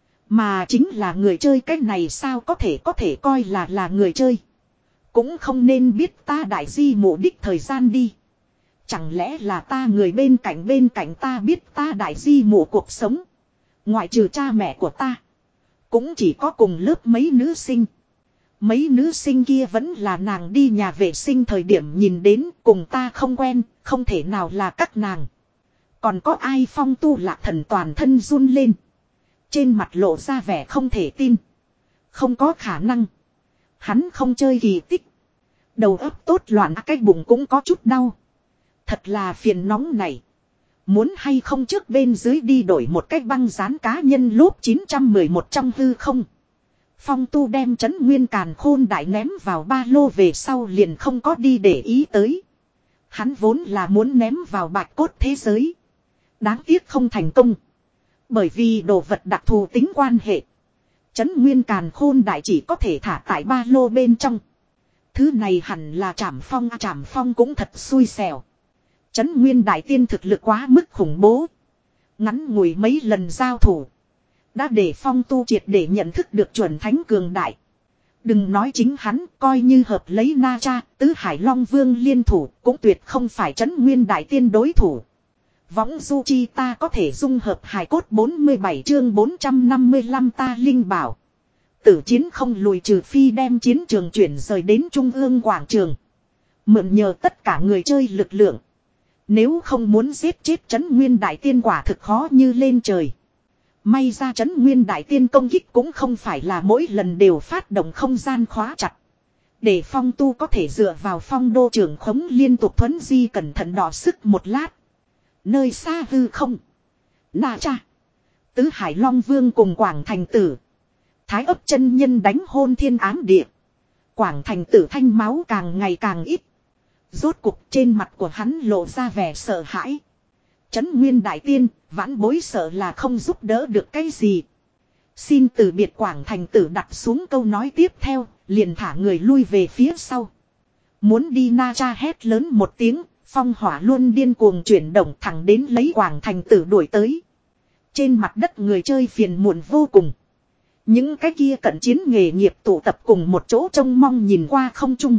Mà chính là người chơi, cái này sao có thể có thể coi là là người chơi. Cũng không nên biết ta đại di mụ đích thời gian đi. Chẳng lẽ là ta người bên cạnh bên cạnh ta biết ta đại di mụ cuộc sống. Ngoại trừ cha mẹ của ta. Cũng chỉ có cùng lớp mấy nữ sinh. Mấy nữ sinh kia vẫn là nàng đi nhà vệ sinh thời điểm nhìn đến, cùng ta không quen, không thể nào là các nàng. Còn có ai? Phong Tu Lạc Thần toàn thân run lên. Trên mặt lộ ra vẻ không thể tin. Không có khả năng. Hắn không chơi kỳ tích. Đầu óc tốt loạn, cái bụng cũng có chút đau. Thật là phiền nóng này. Muốn hay không trước bên dưới đi đổi một cái băng dán cá nhân lốp chín trăm mười một trong hư không. Phong Tu đem Trấn Nguyên Càn Khôn Đại ném vào ba lô về sau liền không có đi để ý tới. Hắn vốn là muốn ném vào bạch cốt thế giới. Đáng tiếc không thành công. Bởi vì đồ vật đặc thù tính quan hệ. Trấn Nguyên Càn Khôn Đại chỉ có thể thả tại ba lô bên trong. Thứ này hẳn là Trảm Phong. à, Trảm Phong cũng thật xui xẻo. Trấn Nguyên Đại Tiên thực lực quá mức khủng bố. Ngắn ngủi mấy lần giao thủ. Đã để Phong Tu triệt để nhận thức được chuẩn thánh cường đại. Đừng nói chính hắn, coi như hợp lấy Na Cha, Tứ Hải Long Vương liên thủ, cũng tuyệt không phải Trấn Nguyên Đại Tiên đối thủ. Võng du chi ta có thể dung hợp hài cốt bốn mươi bảy chương bốn trăm năm mươi lăm ta linh bảo. Tử chiến không lùi trừ phi đem chiến trường chuyển rời đến trung ương quảng trường. Mượn nhờ tất cả người chơi lực lượng. Nếu không muốn giết chết Trấn Nguyên Đại Tiên quả thực khó như lên trời. May ra Trấn Nguyên Đại Tiên công kích cũng không phải là mỗi lần đều phát động không gian khóa chặt. Để Phong Tu có thể dựa vào Phong Đô trưởng khống liên tục thuấn di cẩn thận đọ sức một lát. Nơi xa hư không. Na Cha. Tứ Hải Long Vương cùng Quảng Thành Tử. Thái ấp chân nhân đánh hôn thiên ám địa. Quảng Thành Tử thanh máu càng ngày càng ít. Rốt cục trên mặt của hắn lộ ra vẻ sợ hãi. Trấn Nguyên Đại Tiên, vãn bối sợ là không giúp đỡ được cái gì. Xin từ biệt. Quảng Thành Tử đặt xuống câu nói tiếp theo, liền thả người lui về phía sau. Muốn đi. Na Cha hét lớn một tiếng, phong hỏa luôn điên cuồng chuyển động thẳng đến lấy Quảng Thành Tử đuổi tới. Trên mặt đất người chơi phiền muộn vô cùng. Những cái kia cận chiến nghề nghiệp tụ tập cùng một chỗ trông mong nhìn qua không trung.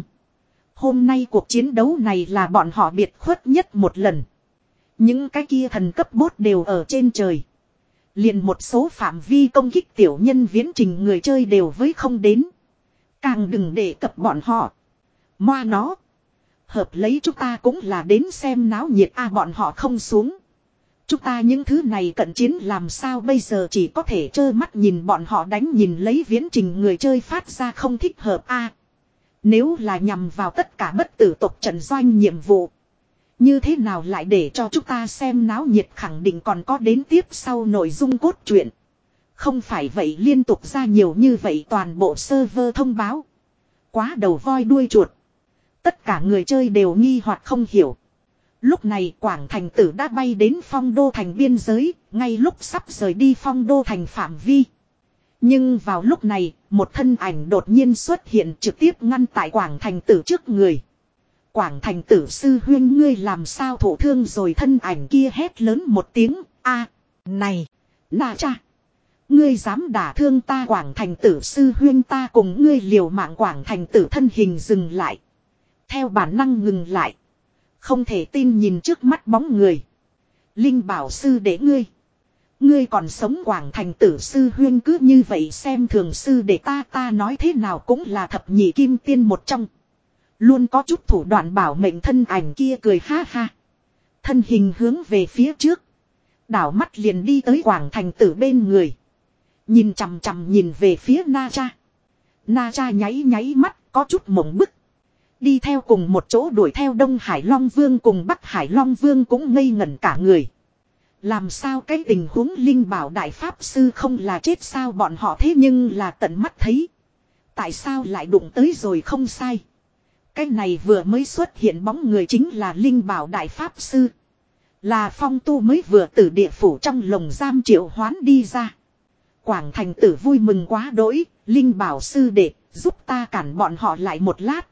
Hôm nay cuộc chiến đấu này là bọn họ biệt khuất nhất một lần. Những cái kia thần cấp bốt đều ở trên trời. Liền một số phạm vi công kích tiểu nhân viễn trình người chơi đều với không đến. Càng đừng đề cập bọn họ. Moa nó. Hợp lấy chúng ta cũng là đến xem náo nhiệt a à, bọn họ không xuống. Chúng ta những thứ này cận chiến làm sao bây giờ, chỉ có thể trơ mắt nhìn bọn họ đánh, nhìn lấy viễn trình người chơi phát ra không thích hợp a à, nếu là nhằm vào tất cả bất tử tộc trận doanh nhiệm vụ. Như thế nào lại để cho chúng ta xem náo nhiệt, khẳng định còn có đến tiếp sau nội dung cốt truyện. Không phải vậy liên tục ra nhiều như vậy toàn bộ server thông báo. Quá đầu voi đuôi chuột. Tất cả người chơi đều nghi hoặc không hiểu. Lúc này Quảng Thành Tử đã bay đến Phong Đô Thành biên giới, ngay lúc sắp rời đi Phong Đô Thành phạm vi. Nhưng vào lúc này, một thân ảnh đột nhiên xuất hiện trực tiếp ngăn tại Quảng Thành Tử trước người. Quảng Thành Tử sư huyên ngươi làm sao thổ thương rồi, thân ảnh kia hét lớn một tiếng, a này, Na Cha. Ngươi dám đả thương ta Quảng Thành Tử sư huyên, ta cùng ngươi liều mạng. Quảng Thành Tử thân hình dừng lại. Theo bản năng ngừng lại. Không thể tin nhìn trước mắt bóng người. Linh bảo sư để ngươi. Ngươi còn sống. Quảng Thành Tử sư huyên cứ như vậy xem thường sư để ta, ta nói thế nào cũng là thập nhị kim tiên một trong. Luôn có chút thủ đoạn bảo mệnh, thân ảnh kia cười ha ha. Thân hình hướng về phía trước. Đảo mắt liền đi tới Quảng Thành Tử bên người. Nhìn chằm chằm nhìn về phía Na Cha. Na Cha nháy nháy mắt, có chút mộng bức. Đi theo cùng một chỗ đuổi theo Đông Hải Long Vương cùng Bắc Hải Long Vương cũng ngây ngẩn cả người. Làm sao cái tình huống, Linh bảo đại pháp sư không là chết sao, bọn họ thế nhưng là tận mắt thấy. Tại sao lại đụng tới rồi, không sai. Cái này vừa mới xuất hiện bóng người chính là Linh bảo đại pháp sư. Là Phong Tu mới vừa từ địa phủ trong lồng giam triệu hoán đi ra. Quảng Thành Tử vui mừng quá đỗi, Linh bảo sư đệ, giúp ta cản bọn họ lại một lát.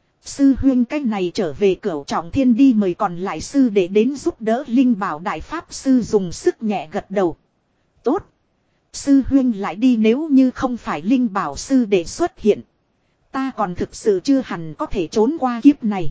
Sư huyên cái này trở về Cửu Trọng Thiên đi, mời còn lại sư đệ đến giúp đỡ. Linh bảo đại pháp sư dùng sức nhẹ gật đầu. Tốt. Sư huyên lại đi, nếu như không phải Linh bảo sư đệ xuất hiện, ta còn thực sự chưa hẳn có thể trốn qua kiếp này.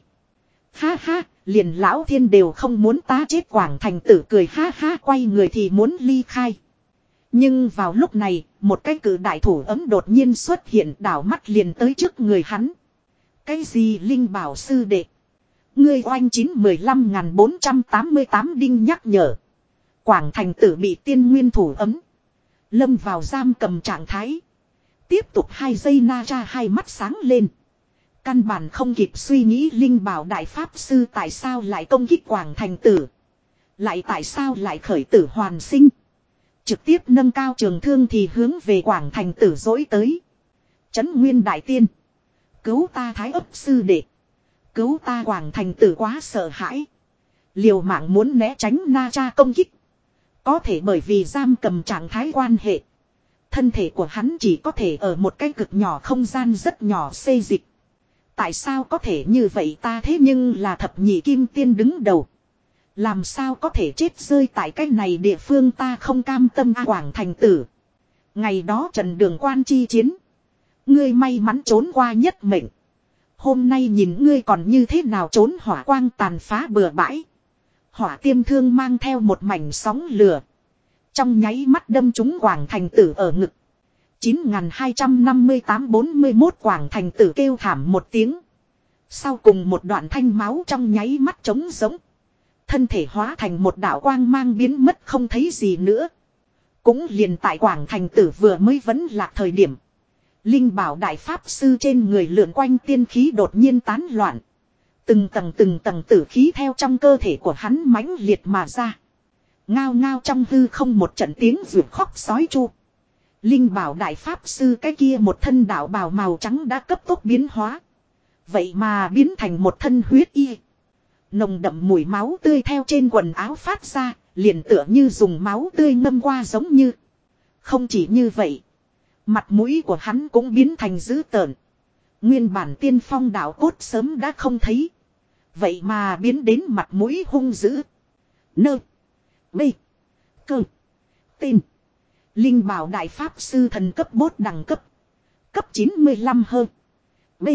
Ha ha, liền lão thiên đều không muốn ta chết. Quảng Thành Tử cười ha ha, quay người thì muốn ly khai. Nhưng vào lúc này, một cái cử đại thủ ấm đột nhiên xuất hiện, đảo mắt liền tới trước người hắn. Cái gì Linh bảo sư đệ? Ngươi oanh chín mười lăm nghìn bốn trăm tám mươi tám đinh nhắc nhở. Quảng Thành Tử bị tiên nguyên thủ ấm. Lâm vào giam cầm trạng thái. Tiếp tục hai giây, Na Cha hai mắt sáng lên. Căn bản không kịp suy nghĩ Linh bảo đại pháp sư tại sao lại công kích Quảng Thành Tử. Lại tại sao lại khởi tử hoàn sinh. Trực tiếp nâng cao trường thương thì hướng về Quảng Thành Tử dỗi tới. Trấn Nguyên Đại Tiên. Cứu ta Thái ấp sư đệ. Cứu ta. Quảng Thành Tử quá sợ hãi. Liều mạng muốn né tránh Na Cha công kích. Có thể bởi vì giam cầm trạng thái quan hệ. Thân thể của hắn chỉ có thể ở một cái cực nhỏ không gian rất nhỏ xê dịch. Tại sao có thể như vậy, ta thế nhưng là thập nhị kim tiên đứng đầu. Làm sao có thể chết rơi tại cái này địa phương, ta không cam tâm. À, Quảng Thành Tử. Ngày đó Trần Đường Quan chi chiến. Ngươi may mắn trốn qua nhất mệnh. Hôm nay nhìn ngươi còn như thế nào trốn, hỏa quang tàn phá bừa bãi. Hỏa tiêm thương mang theo một mảnh sóng lửa. Trong nháy mắt đâm trúng Quảng Thành Tử ở ngực. chín nghìn hai trăm năm mươi tám bốn mươi mốt Quảng Thành Tử kêu thảm một tiếng. Sau cùng một đoạn thanh máu trong nháy mắt trống giống. Thân thể hóa thành một đạo quang mang biến mất không thấy gì nữa. Cũng liền tại Quảng Thành Tử vừa mới vẫn lạc thời điểm. Linh bảo đại pháp sư trên người lượn quanh tiên khí đột nhiên tán loạn. Từng tầng từng tầng tử khí theo trong cơ thể của hắn mãnh liệt mà ra. Ngao ngao trong hư không một trận tiếng ruột khóc sói chu. Linh bảo đại pháp sư cái kia một thân đạo bào màu trắng đã cấp tốc biến hóa. Vậy mà biến thành một thân huyết y. Nồng đậm mùi máu tươi theo trên quần áo phát ra, liền tựa như dùng máu tươi ngâm qua giống như. Không chỉ như vậy, mặt mũi của hắn cũng biến thành dữ tợn. Nguyên bản tiên phong đạo cốt sớm đã không thấy. Vậy mà biến đến mặt mũi hung dữ. Nơ. Bê. Cơ. Tên. Linh bảo đại pháp sư thần cấp bốt đẳng cấp. Cấp chín mươi lăm hơn. B.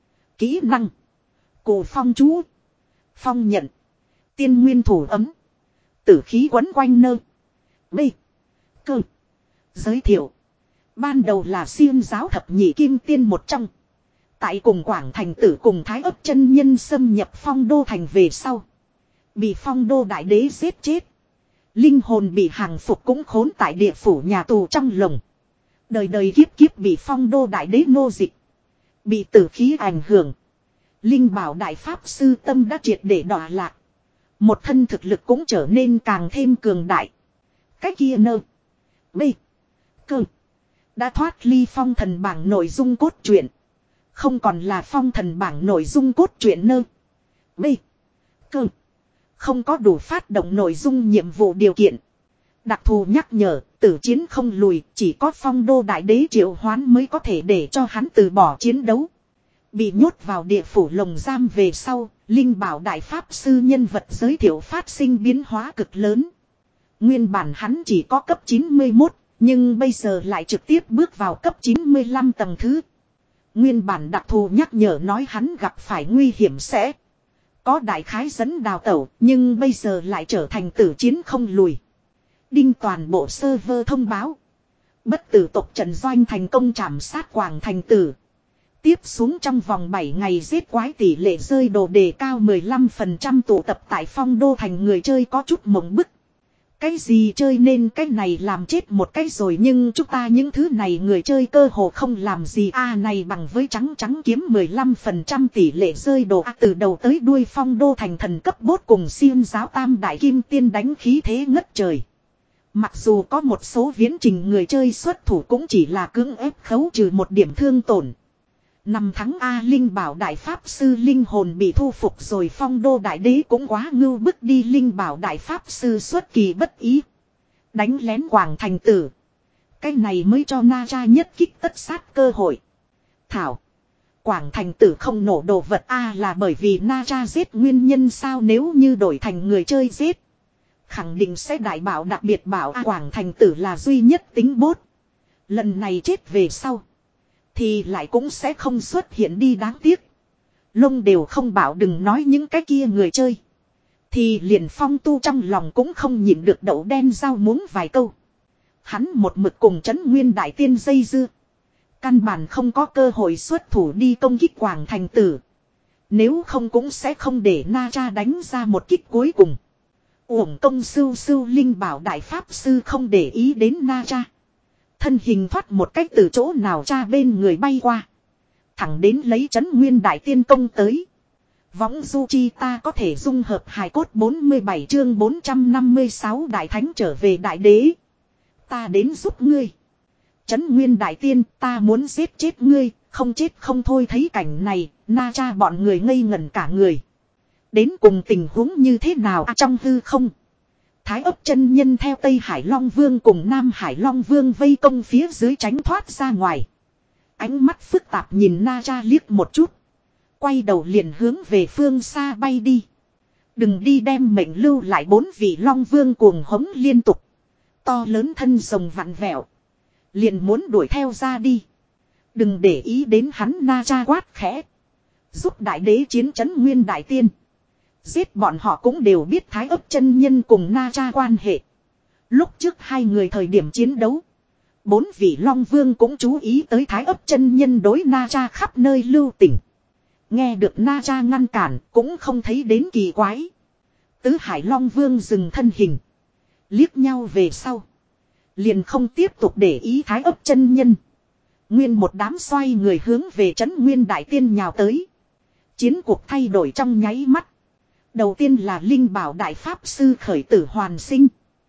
Kỹ năng. Cổ phong chú. Phong nhận. Tiên nguyên thủ ấm. Tử khí quấn quanh nơ. B. Cơ. Giới thiệu. Ban đầu là xiêm giáo thập nhị kim tiên một trong. Tại cùng Quảng Thành Tử cùng Thái ấp chân nhân xâm nhập Phong Đô thành về sau. Bị Phong Đô đại đế giết chết. Linh hồn bị hàng phục cũng khốn tại địa phủ nhà tù trong lồng. Đời đời kiếp kiếp bị Phong Đô đại đế nô dịch. Bị tử khí ảnh hưởng. Linh bảo đại pháp sư tâm đã triệt để đọa lạc. Một thân thực lực cũng trở nên càng thêm cường đại. Cái kia nơ. B. Cơ. Đã thoát ly phong thần bảng nội dung cốt truyện. Không còn là phong thần bảng nội dung cốt truyện nơ. B. Cơ. Không có đủ phát động nội dung nhiệm vụ điều kiện. Đặc thù nhắc nhở, tử chiến không lùi, chỉ có Phong Đô đại đế triệu hoán mới có thể để cho hắn từ bỏ chiến đấu. Bị nhốt vào địa phủ lồng giam về sau, Linh Bảo Đại Pháp Sư nhân vật giới thiệu phát sinh biến hóa cực lớn. Nguyên bản hắn chỉ có cấp chín mươi mốt, nhưng bây giờ lại trực tiếp bước vào cấp chín mươi lăm tầng thứ. Nguyên bản đặc thù nhắc nhở nói hắn gặp phải nguy hiểm sẽ có đại khái dẫn đào tẩu, nhưng bây giờ lại trở thành tử chiến không lùi. Đinh toàn bộ server thông báo. Bất tử tộc Trần Doanh thành công trảm sát Quảng Thành Tử. Tiếp xuống trong vòng bảy ngày giết quái tỷ lệ rơi đồ đề cao mười lăm phần trăm tụ tập tại Phong Đô thành người chơi có chút mộng bức. Cái gì chơi nên cái này làm chết một cái rồi, nhưng chúng ta những thứ này người chơi cơ hồ không làm gì a à, này bằng với trắng trắng kiếm mười lăm phần trăm tỷ lệ rơi đồ à, từ đầu tới đuôi Phong Đô thành thần cấp bốt cùng Xiên giáo tam đại kim tiên đánh khí thế ngất trời. Mặc dù có một số viễn trình người chơi xuất thủ cũng chỉ là cưỡng ép khấu trừ một điểm thương tổn. Năm tháng A Linh Bảo Đại Pháp Sư linh hồn bị thu phục rồi, Phong Đô Đại Đế cũng quá ngưu bức đi. Linh Bảo Đại Pháp Sư xuất kỳ bất ý. Đánh lén Quảng Thành Tử. Cái này mới cho Na Tra nhất kích tất sát cơ hội. Thảo. Quảng Thành Tử không nổ đồ vật A là bởi vì Na Tra giết nguyên nhân sao, nếu như đổi thành người chơi giết. Khẳng định sẽ đại bảo đặc biệt bảo A Quảng Thành Tử là duy nhất tính bốt. Lần này chết về sau. Thì lại cũng sẽ không xuất hiện đi, đáng tiếc. Lông đều không bảo, đừng nói những cái kia người chơi. Thì liền Phong Tu trong lòng cũng không nhịn được đậu đen rau muống vài câu. Hắn một mực cùng Trấn Nguyên Đại Tiên dây dưa. Căn bản không có cơ hội xuất thủ đi công kích Quảng Thành Tử. Nếu không cũng sẽ không để Na Tra đánh ra một kích cuối cùng. Uổng công sưu sưu Linh Bảo Đại Pháp Sư không để ý đến Na Tra. Thân hình thoát một cách từ chỗ nào cha bên người bay qua. Thẳng đến lấy Trấn Nguyên Đại Tiên công tới. Võng du chi ta có thể dung hợp hài cốt. Bốn mươi bảy chương bốn trăm năm mươi sáu Đại Thánh trở về Đại Đế. Ta đến giúp ngươi. Trấn Nguyên Đại Tiên, ta muốn giết chết ngươi, không chết không thôi. Thấy cảnh này, Na Tra bọn người ngây ngẩn cả người. Đến cùng tình huống như thế nào à, trong hư không? Thái ấp chân nhân theo Tây Hải Long Vương cùng Nam Hải Long Vương vây công phía dưới tránh thoát ra ngoài. Ánh mắt phức tạp nhìn Na Tra liếc một chút. Quay đầu liền hướng về phương xa bay đi. Đừng đi, đem mệnh lưu lại. Bốn vị Long Vương cuồng hống liên tục. To lớn thân rồng vặn vẹo. Liền muốn đuổi theo ra đi. Đừng để ý đến hắn, Na Tra quát khẽ. Giúp Đại Đế chiến Trấn Nguyên Đại Tiên. Giết bọn họ cũng đều biết Thái ấp chân nhân cùng Na Tra quan hệ. Lúc trước hai người thời điểm chiến đấu. Bốn vị Long Vương cũng chú ý tới Thái ấp chân nhân đối Na Tra khắp nơi lưu tình. Nghe được Na Tra ngăn cản cũng không thấy đến kỳ quái. Tứ Hải Long Vương dừng thân hình. Liếc nhau về sau. Liền không tiếp tục để ý Thái ấp chân nhân. Nguyên một đám xoay người hướng về Trấn Nguyên Đại Tiên nhào tới. Chiến cuộc thay đổi trong nháy mắt. Đầu tiên là Linh Bảo Đại Pháp Sư khởi tử hoàn sinh.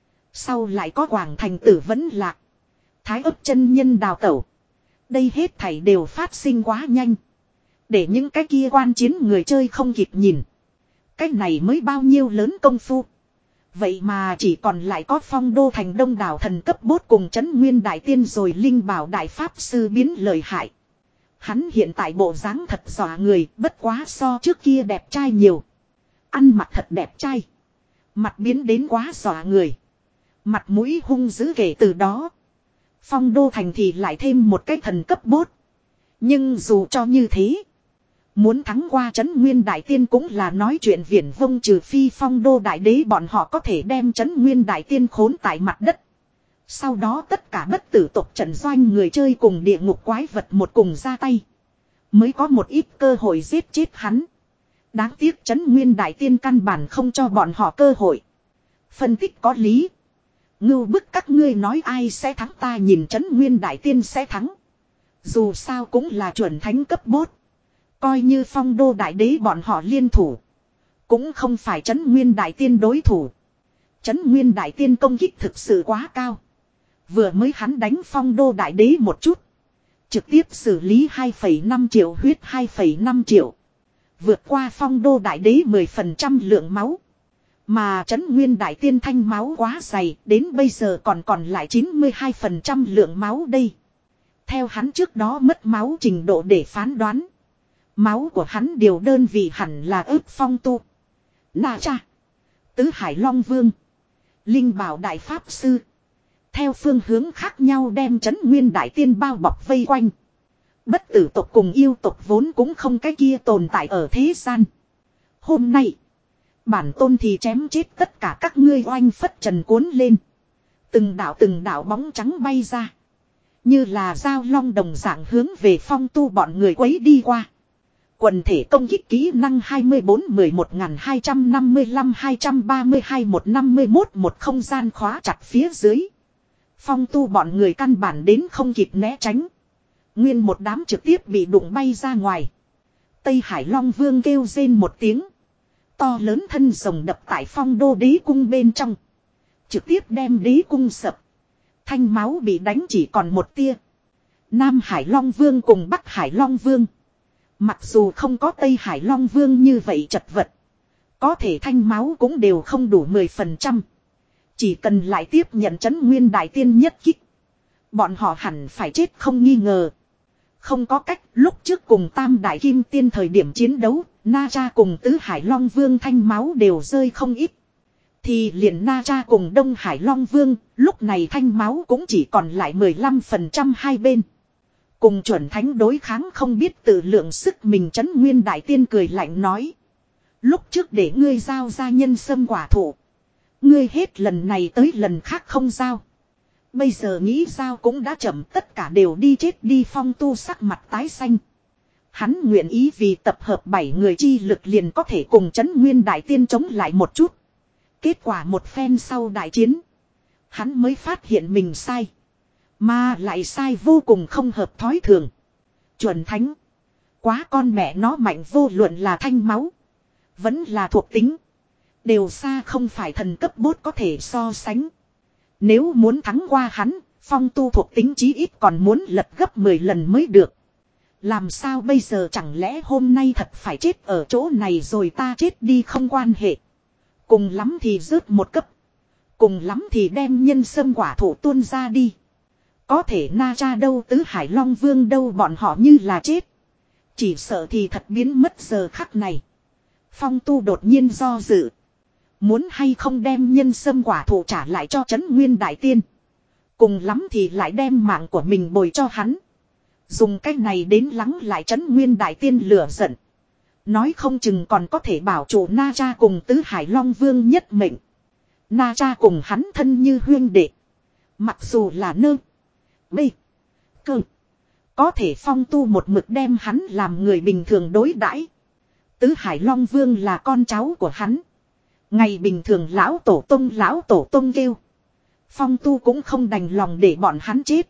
Sau lại có Quảng Thành Tử vẫn lạc. Thái ấp chân nhân đào tẩu. Đây hết thảy đều phát sinh quá nhanh. Để những cái kia quan chiến người chơi không kịp nhìn. Cái này mới bao nhiêu lớn công phu. Vậy mà chỉ còn lại có Phong Đô thành đông đảo thần cấp bốt cùng Trấn Nguyên Đại Tiên rồi. Linh Bảo Đại Pháp Sư biến lời hại. Hắn hiện tại bộ dáng thật dọa người, bất quá so trước kia đẹp trai nhiều. Ăn mặc thật đẹp trai. Mặt biến đến quá dọa người. Mặt mũi hung dữ kể từ đó. Phong Đô thành thì lại thêm một cái thần cấp bốt. Nhưng dù cho như thế. Muốn thắng qua Trấn Nguyên Đại Tiên cũng là nói chuyện viển vông, trừ phi Phong Đô Đại Đế bọn họ có thể đem Trấn Nguyên Đại Tiên khốn tại mặt đất. Sau đó tất cả bất tử tộc Trần Doanh người chơi cùng địa ngục quái vật một cùng ra tay. Mới có một ít cơ hội giết chết hắn. Đáng tiếc Trấn Nguyên Đại Tiên căn bản không cho bọn họ cơ hội. Phân tích có lý. Ngưu bức các ngươi nói ai sẽ thắng, ta nhìn Trấn Nguyên Đại Tiên sẽ thắng. Dù sao cũng là chuẩn thánh cấp bốt. Coi như Phong Đô Đại Đế bọn họ liên thủ. Cũng không phải Trấn Nguyên Đại Tiên đối thủ. Trấn Nguyên Đại Tiên công kích thực sự quá cao. Vừa mới hắn đánh Phong Đô Đại Đế một chút. Trực tiếp xử lý hai phẩy năm triệu huyết, hai phẩy năm triệu. Vượt qua Phong Đô Đại Đế mười phần trăm lượng máu. Mà Trấn Nguyên Đại Tiên thanh máu quá dày, đến bây giờ còn còn lại chín mươi hai phần trăm lượng máu đây. Theo hắn trước đó mất máu trình độ để phán đoán. Máu của hắn điều đơn vị hẳn là ức phong tu. Na cha. Tứ Hải Long Vương. Linh Bảo Đại Pháp Sư. Theo phương hướng khác nhau đem Trấn Nguyên Đại Tiên bao bọc vây quanh. Bất tử tộc cùng yêu tộc vốn cũng không cái kia tồn tại ở thế gian. Hôm nay. Bản tôn thì chém chết tất cả các ngươi oanh phất trần cuốn lên. Từng đạo từng đạo bóng trắng bay ra. Như là dao long đồng dạng hướng về Phong Tu bọn người quấy đi qua. Quần thể công kích kỹ năng hai mươi bốn mười một hai trăm năm mươi lăm hai trăm ba mươi hai một năm mươi mốt một không gian khóa chặt phía dưới. Phong Tu bọn người căn bản đến không kịp né tránh. Nguyên một đám trực tiếp bị đụng bay ra ngoài. Tây Hải Long Vương kêu rên một tiếng. To lớn thân rồng đập tại Phong Đô đế cung bên trong. Trực tiếp đem đế cung sập. Thanh máu bị đánh chỉ còn một tia. Nam Hải Long Vương cùng Bắc Hải Long Vương. Mặc dù không có Tây Hải Long Vương như vậy chật vật. Có thể thanh máu cũng đều không đủ mười phần trăm. Chỉ cần lại tiếp nhận Trấn Nguyên Đại Tiên nhất kích. Bọn họ hẳn phải chết không nghi ngờ. Không có cách, lúc trước cùng Tam Đại Kim Tiên thời điểm chiến đấu, Na Cha cùng Tứ Hải Long Vương thanh máu đều rơi không ít. Thì liền Na Cha cùng Đông Hải Long Vương, lúc này thanh máu cũng chỉ còn lại mười lăm phần trăm hai bên. Cùng chuẩn thánh đối kháng không biết tự lượng sức mình. Trấn Nguyên Đại Tiên cười lạnh nói. Lúc trước để ngươi giao ra nhân sâm quả thụ. Ngươi hết lần này tới lần khác không giao. Bây giờ nghĩ giao cũng đã chậm, tất cả đều đi chết đi. Phong Tu sắc mặt tái xanh. Hắn nguyện ý vì tập hợp bảy người chi lực liền có thể cùng Trấn Nguyên Đại Tiên chống lại một chút. Kết quả một phen sau đại chiến. Hắn mới phát hiện mình sai. Mà lại sai vô cùng không hợp thói thường. Chuẩn thánh. Quá con mẹ nó mạnh, vô luận là thanh máu. Vẫn là thuộc tính. Đều xa không phải thần cấp bốt có thể so sánh. Nếu muốn thắng qua hắn, Phong Tu thuộc tính chí ít còn muốn lật gấp mười lần mới được. Làm sao bây giờ, chẳng lẽ hôm nay thật phải chết ở chỗ này rồi? Ta chết đi không quan hệ. Cùng lắm thì rớt một cấp. Cùng lắm thì đem nhân sâm quả thụ tuôn ra đi. Có thể Na Cha đâu, Tứ Hải Long Vương đâu, bọn họ như là chết. Chỉ sợ thì thật biến mất giờ khắc này. Phong Tu đột nhiên do dự. Muốn hay không đem nhân sâm quả thụ trả lại cho Trấn Nguyên Đại Tiên. Cùng lắm thì lại đem mạng của mình bồi cho hắn. Dùng cách này đến lắng lại Trấn Nguyên Đại Tiên lửa giận. Nói không chừng còn có thể bảo trụ Na Cha cùng Tứ Hải Long Vương nhất mệnh. Na Cha cùng hắn thân như huyên đệ. Mặc dù là nơ. Bê. Cơ. Có thể Phong Tu một mực đem hắn làm người bình thường đối đãi. Tứ Hải Long Vương là con cháu của hắn. Ngày bình thường lão tổ tông lão tổ tông kêu. Phong Tu cũng không đành lòng để bọn hắn chết.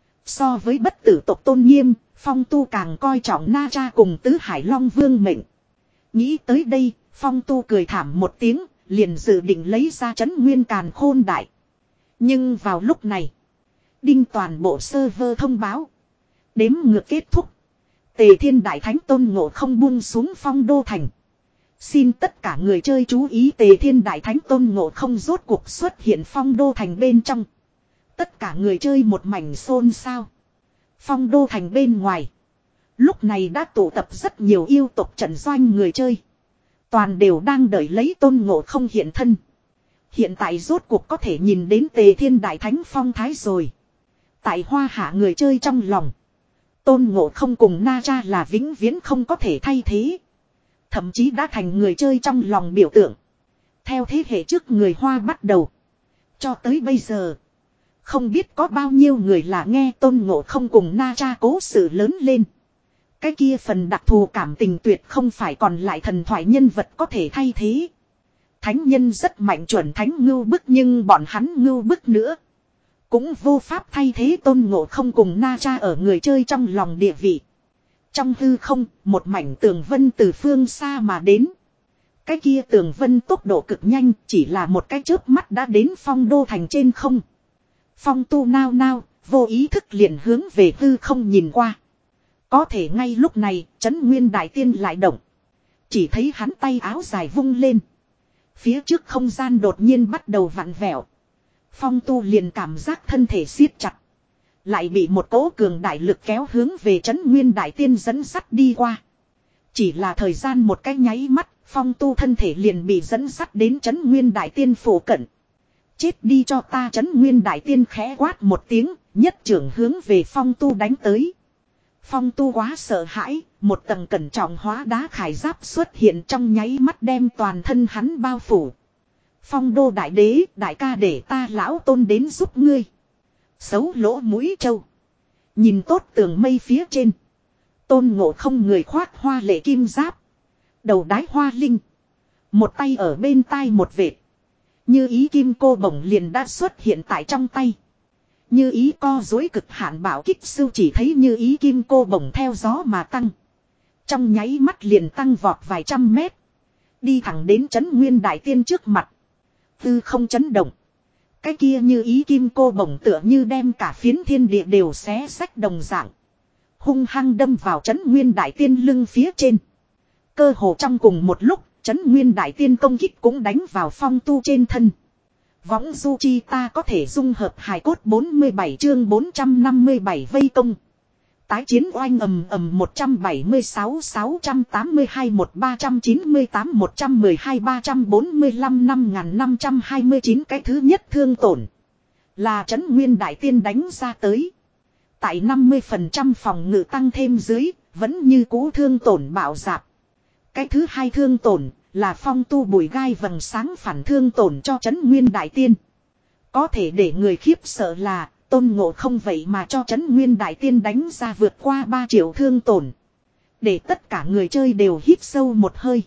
So với bất tử tộc tôn nghiêm, Phong Tu càng coi trọng Na Cha cùng Tứ Hải Long Vương mệnh. Nghĩ tới đây, Phong Tu cười thảm một tiếng, liền dự định lấy ra Trấn Nguyên Càn Khôn Đại. Nhưng vào lúc này, đinh toàn bộ server thông báo. Đếm ngược kết thúc. Tề Thiên Đại Thánh Tôn Ngộ không buông xuống Phong Đô Thành. Xin tất cả người chơi chú ý, Tề Thiên Đại Thánh Tôn Ngộ không rốt cuộc xuất hiện Phong Đô Thành bên trong. Tất cả người chơi một mảnh xôn xao. Phong Đô Thành bên ngoài. Lúc này đã tụ tập rất nhiều yêu tộc trận doanh người chơi. Toàn đều đang đợi lấy Tôn Ngộ không hiện thân. Hiện tại rốt cuộc có thể nhìn đến Tề Thiên Đại Thánh phong thái rồi. Tại Hoa Hạ người chơi trong lòng. Tôn Ngộ không cùng Na Cha là vĩnh viễn không có thể thay thế. Thậm chí đã thành người chơi trong lòng biểu tượng. Theo thế hệ trước người Hoa bắt đầu. Cho tới bây giờ. Không biết có bao nhiêu người là nghe Tôn Ngộ không cùng Na Cha cố sự lớn lên. Cái kia phần đặc thù cảm tình tuyệt không phải còn lại thần thoại nhân vật có thể thay thế. Thánh nhân rất mạnh, chuẩn thánh ngưu bức, nhưng bọn hắn ngưu bức nữa. Cũng vô pháp thay thế Tôn Ngộ không cùng Na Cha ở người chơi trong lòng địa vị. Trong hư không, một mảnh tường vân từ phương xa mà đến. Cái kia tường vân tốc độ cực nhanh, chỉ là một cái chớp mắt đã đến Phong Đô Thành trên không. Phong Tu nao nao, vô ý thức liền hướng về hư không nhìn qua. Có thể ngay lúc này, Trấn Nguyên Đại Tiên lại động. Chỉ thấy hắn tay áo dài vung lên. Phía trước không gian đột nhiên bắt đầu vặn vẹo. Phong Tu liền cảm giác thân thể siết chặt. Lại bị một cỗ cường đại lực kéo hướng về Trấn Nguyên Đại Tiên dẫn dắt đi qua. Chỉ là thời gian một cái nháy mắt, Phong Tu thân thể liền bị dẫn dắt đến Trấn Nguyên Đại Tiên phủ cận. Chết đi cho ta! Trấn Nguyên Đại Tiên khẽ quát một tiếng, nhất trưởng hướng về Phong Tu đánh tới. Phong Tu quá sợ hãi, một tầng cẩn trọng hóa đá khải giáp xuất hiện trong nháy mắt đem toàn thân hắn bao phủ. Phong Đô Đại Đế, đại ca để ta lão Tôn đến giúp ngươi. Xấu lỗ mũi trâu. Nhìn tốt tường mây phía trên. Tôn Ngộ Không người khoác hoa lệ kim giáp. Đầu đái hoa linh. Một tay ở bên tai một vệt. Như ý kim cô bổng liền đã xuất hiện tại trong tay. Như ý co dối cực hạn bảo kích sư chỉ thấy như ý kim cô bổng theo gió mà tăng. Trong nháy mắt liền tăng vọt vài trăm mét. Đi thẳng đến Trấn Nguyên Đại Tiên trước mặt. Tư không chấn động. Cái kia như ý kim cô bổng tựa như đem cả phiến thiên địa đều xé xách đồng dạng. Hung hăng đâm vào Trấn Nguyên Đại Tiên lưng phía trên. Cơ hồ trong cùng một lúc, Trấn Nguyên Đại Tiên công kích cũng đánh vào Phong Tu trên thân. Võng du chi ta có thể dung hợp hài cốt bốn mươi bảy chương bốn trăm năm mươi bảy vây công. Tái chiến oanh ầm ầm một trăm bảy mươi sáu sáu trăm tám mươi hai một ba trăm chín mươi tám một trăm mười hai ba trăm bốn mươi lăm năm năm trăm hai mươi chín cái thứ nhất thương tổn. Là Trấn Nguyên Đại Tiên đánh ra tới. Tại năm mươi phần trăm phòng ngự tăng thêm dưới, vẫn như cũ thương tổn bạo dạp. Cái thứ hai thương tổn là Phong Tu bùi gai vầng sáng phản thương tổn cho Trấn Nguyên Đại Tiên. Có thể để người khiếp sợ là Tôn Ngộ Không vậy mà cho Trấn Nguyên Đại Tiên đánh ra vượt qua ba triệu thương tổn. Để tất cả người chơi đều hít sâu một hơi.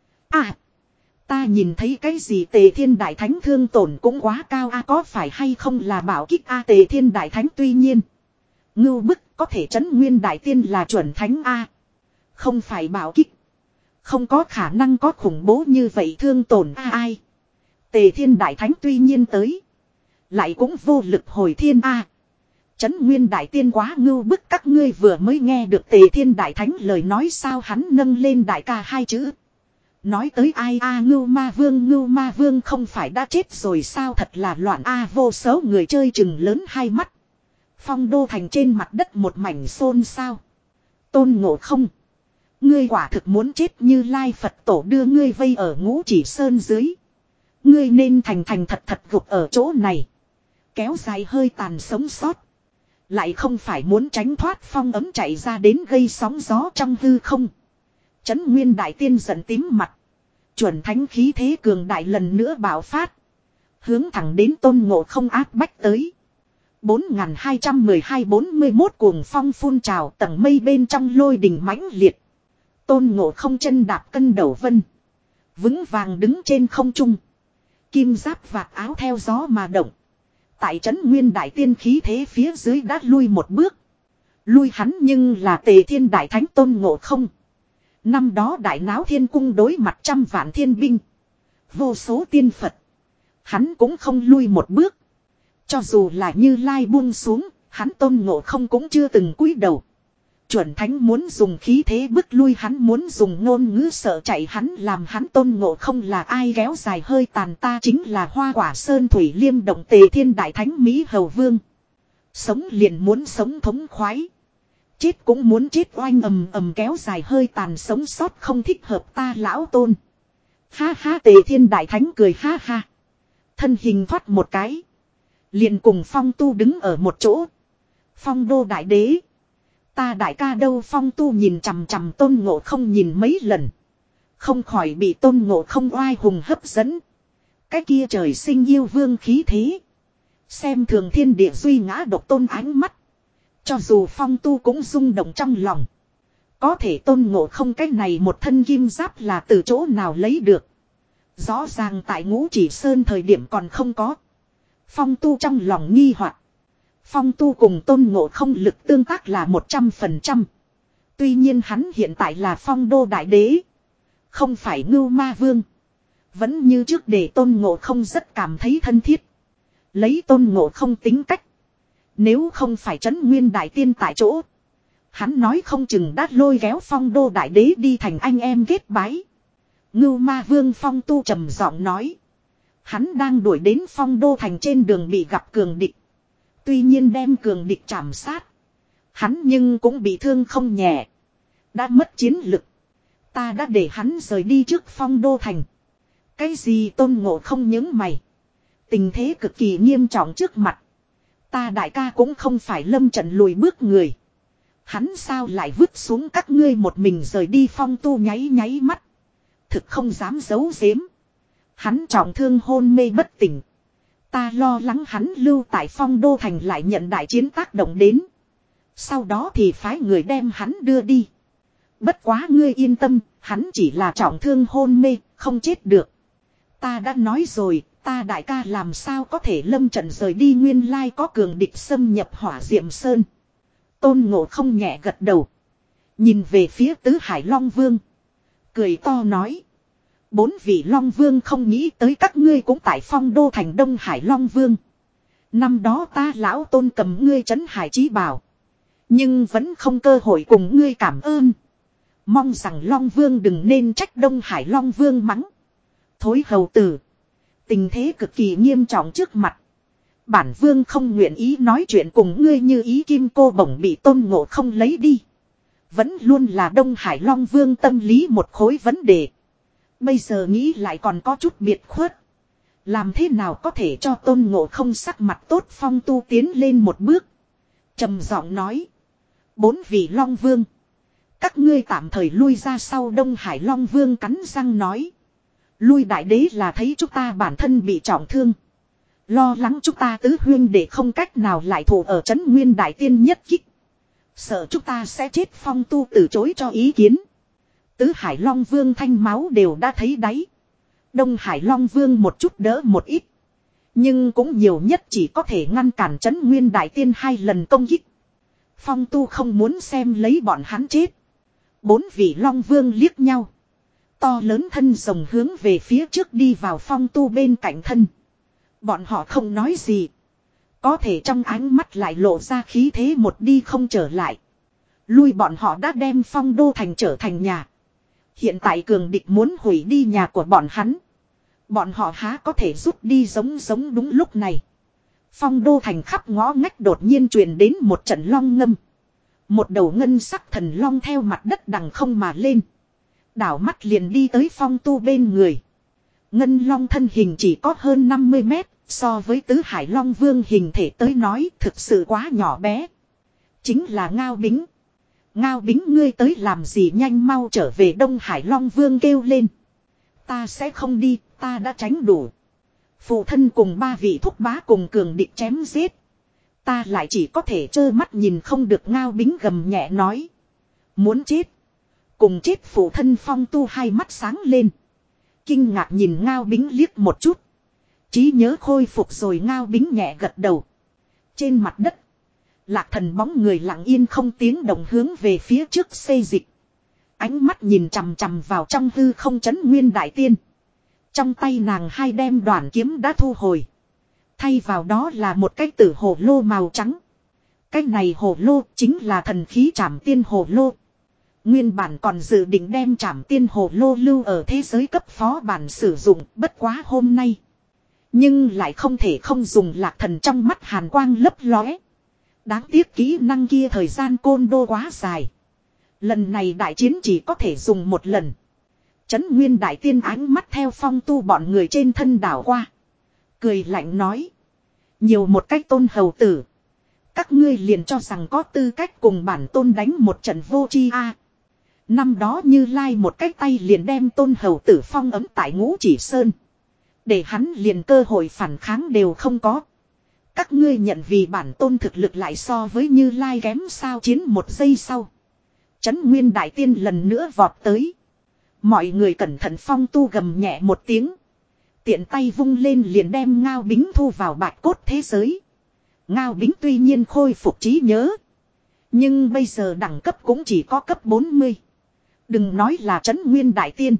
À! Ta nhìn thấy cái gì Tề Thiên Đại Thánh thương tổn cũng quá cao a, có phải hay không là bảo kích a Tề Thiên Đại Thánh tuy nhiên. Ngưu bức có thể Trấn Nguyên Đại Tiên là chuẩn thánh a. Không phải bảo kích. Không có khả năng có khủng bố như vậy thương tổn a ai. Tề Thiên Đại Thánh tuy nhiên tới. Lại cũng vô lực hồi thiên a. Trấn Nguyên Đại Tiên quá ngưu bức, các ngươi vừa mới nghe được Tề Thiên Đại Thánh lời nói sao, hắn nâng lên đại ca hai chữ. Nói tới ai a ngưu ma vương ngưu ma vương không phải đã chết rồi sao, thật là loạn a. Vô số người chơi chừng lớn hai mắt. Phong Đô Thành trên mặt đất một mảnh xôn xao. Tôn Ngộ Không. Ngươi quả thực muốn chết, Như Lai Phật Tổ đưa ngươi vây ở Ngũ Chỉ Sơn dưới. Ngươi nên thành thành thật thật gục ở chỗ này. Kéo dài hơi tàn sống sót. Lại không phải muốn tránh thoát phong ấm chạy ra đến gây sóng gió trong hư không. Trấn Nguyên Đại Tiên giận tím mặt. Chuẩn thánh khí thế cường đại lần nữa bạo phát. Hướng thẳng đến Tôn Ngộ Không áp bách tới. bốn nghìn hai trăm mười hai bốn mươi mốt cuồng phong phun trào, tầng mây bên trong lôi đình mãnh liệt. Tôn Ngộ Không chân đạp cân đầu vân. Vững vàng đứng trên không trung. Kim giáp vạt áo theo gió mà động. Tại Trấn Nguyên Đại Tiên khí thế phía dưới đã lui một bước. Lui hắn nhưng là Tề Thiên Đại Thánh Tôn Ngộ Không. Năm đó đại náo thiên cung đối mặt trăm vạn thiên binh. Vô số tiên Phật. Hắn cũng không lui một bước. Cho dù là Như Lai buông xuống, hắn Tôn Ngộ Không cũng chưa từng cúi đầu. Chuẩn thánh muốn dùng khí thế bức lui hắn, muốn dùng ngôn ngữ sợ chạy hắn, làm hắn Tôn Ngộ Không là ai kéo dài hơi tàn, ta chính là Hoa Quả Sơn Thủy Liêm Động Tề Thiên Đại Thánh Mỹ Hầu Vương. Sống liền muốn sống thống khoái. Chết cũng muốn chết oanh ầm ầm, kéo dài hơi tàn sống sót không thích hợp ta lão Tôn. Ha ha, Tề Thiên Đại Thánh cười ha ha. Thân hình thoát một cái. Liền cùng Phong Tu đứng ở một chỗ. Phong Đô Đại Đế. Ta đại ca đâu? Phong Tu nhìn chằm chằm Tôn Ngộ Không nhìn mấy lần. Không khỏi bị Tôn Ngộ Không oai hùng hấp dẫn. Cái kia trời sinh yêu vương khí thế. Xem thường thiên địa duy ngã độc tôn ánh mắt. Cho dù Phong Tu cũng rung động trong lòng. Có thể Tôn Ngộ Không cái này một thân kim giáp là từ chỗ nào lấy được. Rõ ràng tại Ngũ Chỉ Sơn thời điểm còn không có. Phong Tu trong lòng nghi hoặc. Phong Tu cùng Tôn Ngộ Không lực tương tác là một trăm phần trăm. Tuy nhiên hắn hiện tại là Phong Đô Đại Đế. Không phải Ngưu Ma Vương. Vẫn như trước để Tôn Ngộ Không rất cảm thấy thân thiết. Lấy Tôn Ngộ Không tính cách. Nếu không phải Trấn Nguyên Đại Tiên tại chỗ. Hắn nói không chừng đã lôi kéo Phong Đô Đại Đế đi thành anh em kết bái. Ngưu Ma Vương Phong Tu trầm giọng nói. Hắn đang đuổi đến Phong Đô Thành trên đường bị gặp cường địch. Tuy nhiên đem cường địch chạm sát. Hắn nhưng cũng bị thương không nhẹ. Đã mất chiến lực. Ta đã để hắn rời đi trước Phong Đô Thành. Cái gì Tôn Ngộ không nhướng mày. Tình thế cực kỳ nghiêm trọng trước mặt. Ta đại ca cũng không phải lâm trận lùi bước người. Hắn sao lại vứt xuống các ngươi một mình rời đi. Phong Tu nháy nháy mắt. Thực không dám giấu giếm. Hắn trọng thương hôn mê bất tỉnh. Ta lo lắng hắn lưu tại Phong Đô Thành lại nhận đại chiến tác động đến. Sau đó thì phái người đem hắn đưa đi. Bất quá ngươi yên tâm, hắn chỉ là trọng thương hôn mê, không chết được. Ta đã nói rồi, ta đại ca làm sao có thể lâm trận rời đi, nguyên lai có cường địch xâm nhập Hỏa Diệm Sơn. Tôn Ngộ không nhẹ gật đầu. Nhìn về phía Tứ Hải Long Vương. Cười to nói. Bốn vị Long Vương không nghĩ tới các ngươi cũng tại Phong Đô Thành Đông Hải Long Vương. Năm đó ta lão Tôn cầm ngươi trấn hải chí bảo. Nhưng vẫn không cơ hội cùng ngươi cảm ơn. Mong rằng Long Vương đừng nên trách Đông Hải Long Vương mắng. Thối hầu tử. Tình thế cực kỳ nghiêm trọng trước mặt. Bản Vương không nguyện ý nói chuyện cùng ngươi như ý. Kim cô bổng bị Tôn Ngộ không lấy đi. Vẫn luôn là Đông Hải Long Vương tâm lý một khối vấn đề. Bây giờ nghĩ lại còn có chút biệt khuất. Làm thế nào có thể cho Tôn Ngộ không sắc mặt tốt. Phong Tu tiến lên một bước. Trầm giọng nói. Bốn vị Long Vương. Các ngươi tạm thời lui ra sau. Đông Hải Long Vương cắn răng nói. Lui đại đế là thấy chúng ta bản thân bị trọng thương. Lo lắng chúng ta tứ huyên để không cách nào lại thủ ở trấn Nguyên Đại Tiên nhất kích. Sợ chúng ta sẽ chết. Phong Tu từ chối cho ý kiến. Tứ Hải Long Vương thanh máu đều đã thấy đáy. Đông Hải Long Vương một chút đỡ một ít. Nhưng cũng nhiều nhất chỉ có thể ngăn cản trấn Nguyên Đại Tiên hai lần công kích. Phong Tu không muốn xem lấy bọn hắn chết. Bốn vị Long Vương liếc nhau. To lớn thân rồng hướng về phía trước đi vào Phong Tu bên cạnh thân. Bọn họ không nói gì. Có thể trong ánh mắt lại lộ ra khí thế một đi không trở lại. Lui bọn họ đã đem Phong Đô Thành trở thành nhà. Hiện tại cường địch muốn hủy đi nhà của bọn hắn. Bọn họ há có thể rút đi giống giống. Đúng lúc này. Phong Đô Thành khắp ngõ ngách đột nhiên truyền đến một trận long ngâm. Một đầu ngân sắc thần long theo mặt đất đằng không mà lên. Đảo mắt liền đi tới Phong Tu bên người. Ngân long thân hình chỉ có hơn năm mươi mét. So với Tứ Hải Long Vương hình thể tới nói thực sự quá nhỏ bé. Chính là Ngao Bính. Ngao Bính ngươi tới làm gì, nhanh mau trở về. Đông Hải Long Vương kêu lên. Ta sẽ không đi, ta đã tránh đủ. Phụ thân cùng ba vị thúc bá cùng cường địch chém giết. Ta lại chỉ có thể trơ mắt nhìn không được. Ngao Bính gầm nhẹ nói. Muốn chết. Cùng chết phụ thân. Phong Tu hai mắt sáng lên. Kinh ngạc nhìn Ngao Bính liếc một chút. Trí nhớ khôi phục rồi. Ngao Bính nhẹ gật đầu. Trên mặt đất. Lạc Thần bóng người lặng yên không tiếng động hướng về phía trước xê dịch. Ánh mắt nhìn chằm chằm vào trong hư không trấn Nguyên Đại Tiên. Trong tay nàng hai đem đoàn kiếm đã thu hồi. Thay vào đó là một cái tử hồ lô màu trắng. Cái này hồ lô chính là thần khí Trảm Tiên hồ lô. Nguyên bản còn dự định đem Trảm Tiên hồ lô lưu ở thế giới cấp phó bản sử dụng, bất quá hôm nay. Nhưng lại không thể không dùng. Lạc Thần trong mắt hàn quang lấp lóe. Đáng tiếc kỹ năng kia thời gian côn đô quá dài. Lần này đại chiến chỉ có thể dùng một lần. Trấn Nguyên Đại Tiên ánh mắt theo Phong Tu bọn người trên thân đảo qua. Cười lạnh nói. Nhiều một cách Tôn hầu tử. Các ngươi liền cho rằng có tư cách cùng bản Tôn đánh một trận vô tri a. Năm đó Như Lai một cái tay liền đem Tôn hầu tử phong ấm tại Ngũ Chỉ Sơn. Để hắn liền cơ hội phản kháng đều không có. Các ngươi nhận vì bản Tôn thực lực lại so với Như Lai kém sao. Chiến một giây sau. Trấn Nguyên Đại Tiên lần nữa vọt tới. Mọi người cẩn thận. Phong Tu gầm nhẹ một tiếng. Tiện tay vung lên liền đem Ngao Bính thu vào bạch cốt thế giới. Ngao Bính tuy nhiên khôi phục trí nhớ. Nhưng bây giờ đẳng cấp cũng chỉ có cấp bốn mươi. Đừng nói là Trấn Nguyên Đại Tiên.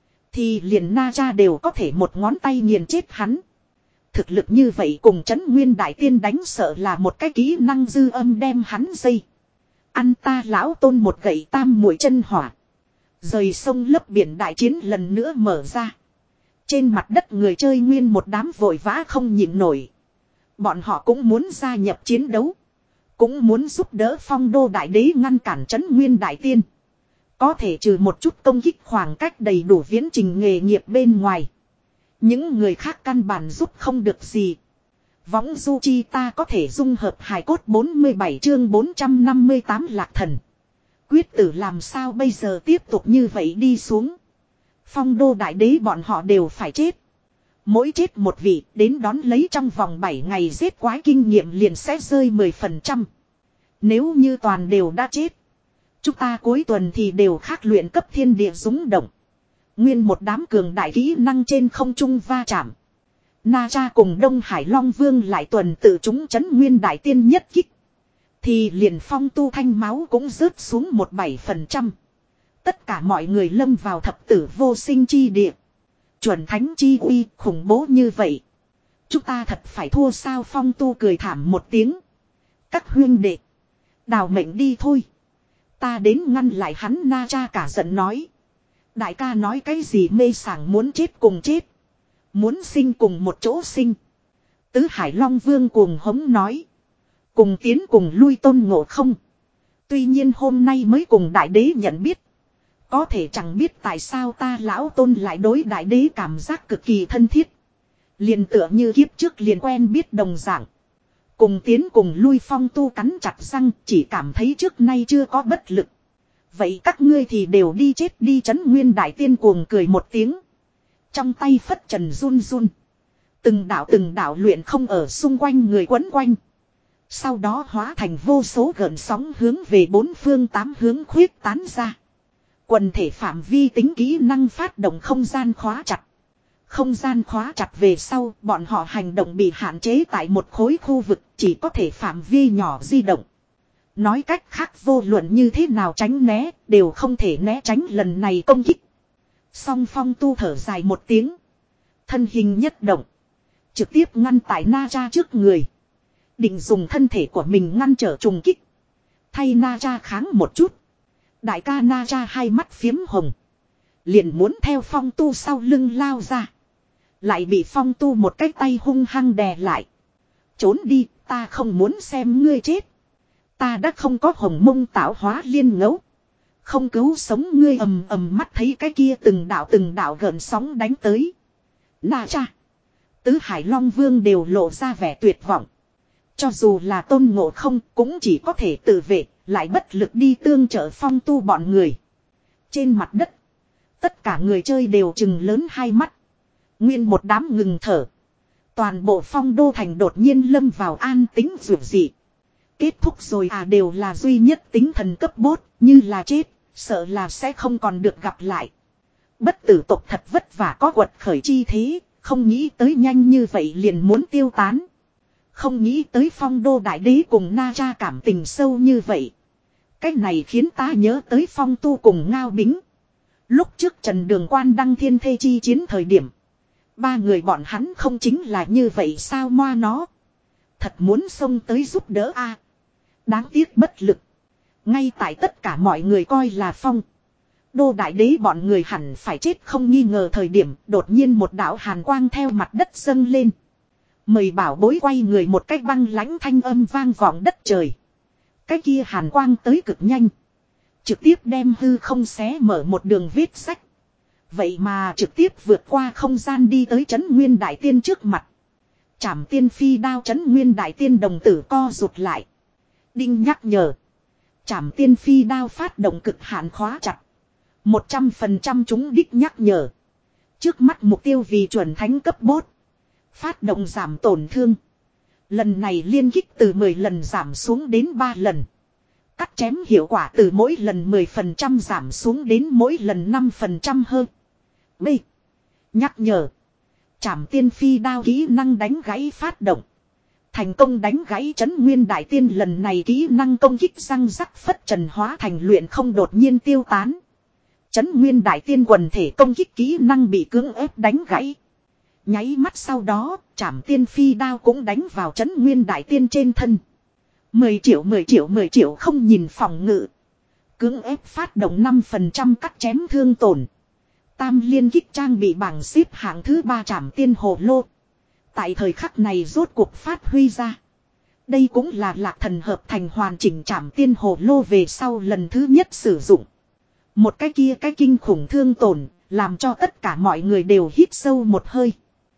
Thì liền Na Cha đều có thể một ngón tay nghiền chết hắn. Thực lực như vậy cùng Trấn Nguyên Đại Tiên đánh sợ là một cái kỹ năng dư âm đem hắn dây. Ăn ta lão Tôn một gậy tam muội chân hỏa. Rời sông lấp biển đại chiến lần nữa mở ra. Trên mặt đất người chơi nguyên một đám vội vã không nhịn nổi. Bọn họ cũng muốn gia nhập chiến đấu. Cũng muốn giúp đỡ Phong Đô Đại Đế ngăn cản Trấn Nguyên Đại Tiên. Có thể trừ một chút công kích khoảng cách đầy đủ viễn trình nghề nghiệp bên ngoài. Những người khác căn bản giúp không được gì. Võng du chi ta có thể dung hợp hài cốt bốn mươi bảy chương bốn trăm năm mươi tám lạc thần. Quyết tử làm sao bây giờ tiếp tục như vậy đi xuống. Phong đô đại đế bọn họ đều phải chết. Mỗi chết một vị đến đón lấy trong vòng bảy ngày giết quái kinh nghiệm liền sẽ rơi mười phần trăm. Nếu như toàn đều đã chết. Chúng ta cuối tuần thì đều khác luyện cấp thiên địa rúng động. Nguyên một đám cường đại kỹ năng trên không trung va chạm. Na Cha cùng Đông Hải Long Vương lại tuần tự chúng chấn nguyên đại tiên nhất kích. Thì liền phong tu thanh máu cũng rớt xuống một bảy phần trăm. Tất cả mọi người lâm vào thập tử vô sinh chi địa. Chuẩn thánh chi uy khủng bố như vậy. Chúng ta thật phải thua sao phong tu cười thảm một tiếng. Các huyên đệ. Đào mệnh đi thôi. Ta đến ngăn lại hắn Na Cha cả giận nói. Đại ca nói cái gì mê sảng muốn chết cùng chết. Muốn sinh cùng một chỗ sinh. Tứ Hải Long Vương cuồng hống nói. Cùng tiến cùng lui tôn ngộ không. Tuy nhiên hôm nay mới cùng đại đế nhận biết. Có thể chẳng biết tại sao ta lão tôn lại đối đại đế cảm giác cực kỳ thân thiết. Liền tựa như kiếp trước liền quen biết đồng dạng. Cùng tiến cùng lui phong tu cắn chặt răng chỉ cảm thấy trước nay chưa có bất lực. Vậy các ngươi thì đều đi chết đi trấn nguyên đại tiên cuồng cười một tiếng. Trong tay phất trần run run. Từng đạo từng đạo luyện không ở xung quanh người quấn quanh. Sau đó hóa thành vô số gợn sóng hướng về bốn phương tám hướng khuyết tán ra. Quần thể phạm vi tính kỹ năng phát động không gian khóa chặt. Không gian khóa chặt về sau, bọn họ hành động bị hạn chế tại một khối khu vực, chỉ có thể phạm vi nhỏ di động. Nói cách khác vô luận như thế nào tránh né, đều không thể né tránh lần này công kích. Song phong tu thở dài một tiếng. Thân hình nhất động. Trực tiếp ngăn tại Na Cha trước người. Định dùng thân thể của mình ngăn trở trùng kích. Thay Na Cha kháng một chút. Đại ca Na Cha hai mắt phiếm hồng. Liền muốn theo phong tu sau lưng lao ra. Lại bị phong tu một cái tay hung hăng đè lại. Trốn đi, ta không muốn xem ngươi chết. Ta đã không có hồng mông tạo hóa liên ngẫu. Không cứu sống ngươi ầm ầm mắt thấy cái kia từng đạo từng đạo gợn sóng đánh tới. Na Cha. Tứ Hải Long Vương đều lộ ra vẻ tuyệt vọng. Cho dù là tôn ngộ không cũng chỉ có thể tự vệ, lại bất lực đi tương trợ phong tu bọn người. Trên mặt đất. Tất cả người chơi đều chừng lớn hai mắt. Nguyên một đám ngừng thở. Toàn bộ phong đô thành đột nhiên lâm vào an tĩnh rủi dị. Kết thúc rồi à đều là duy nhất tính thần cấp bốt, như là chết, sợ là sẽ không còn được gặp lại. Bất tử tộc thật vất vả có quật khởi chi thế, không nghĩ tới nhanh như vậy liền muốn tiêu tán. Không nghĩ tới phong đô đại đế cùng Na Cha cảm tình sâu như vậy. Cái này khiến ta nhớ tới phong tu cùng Ngao Bính. Lúc trước Trần Đường Quan đăng thiên thê chi chiến thời điểm. Ba người bọn hắn không chính là như vậy sao moa nó. Thật muốn xông tới giúp đỡ a. Đáng tiếc bất lực. Ngay tại tất cả mọi người coi là phong đô đại đế bọn người hẳn phải chết không nghi ngờ thời điểm đột nhiên một đạo hàn quang theo mặt đất dâng lên. Mời bảo bối quay người một cách băng lãnh thanh âm vang vọng đất trời. Cái kia hàn quang tới cực nhanh. Trực tiếp đem hư không xé mở một đường vết sách. Vậy mà trực tiếp vượt qua không gian đi tới trấn nguyên đại tiên trước mặt. Trảm tiên phi đao trấn nguyên đại tiên đồng tử co rụt lại. Đinh nhắc nhở. Trảm tiên phi đao phát động cực hạn khóa chặt. một trăm phần trăm chúng đích nhắc nhở. Trước mắt mục tiêu vì chuẩn thánh cấp bốt. Phát động giảm tổn thương. Lần này liên kích từ mười lần giảm xuống đến ba lần. Cắt chém hiệu quả từ mỗi lần mười phần trăm giảm xuống đến mỗi lần năm phần trăm hơn. B. Nhắc nhở. Trảm tiên phi đao kỹ năng đánh gãy phát động. Thành công đánh gãy trấn nguyên đại tiên lần này kỹ năng công kích răng rắc phất trần hóa thành luyện không đột nhiên tiêu tán. Trấn nguyên đại tiên quần thể công kích kỹ năng bị cưỡng ép đánh gãy. Nháy mắt sau đó, trảm tiên phi đao cũng đánh vào trấn nguyên đại tiên trên thân. mười triệu mười triệu mười triệu không nhìn phòng ngự. Cưỡng ép phát động năm phần trăm cắt chém thương tổn. Tam liên kích trang bị bảng xếp hạng thứ ba trảm tiên hồ lô. Tại thời khắc này rốt cuộc phát huy ra. Đây cũng là lạc thần hợp thành hoàn chỉnh trảm tiên hồ lô về sau lần thứ nhất sử dụng. Một cái kia cái kinh khủng thương tổn, làm cho tất cả mọi người đều hít sâu một hơi.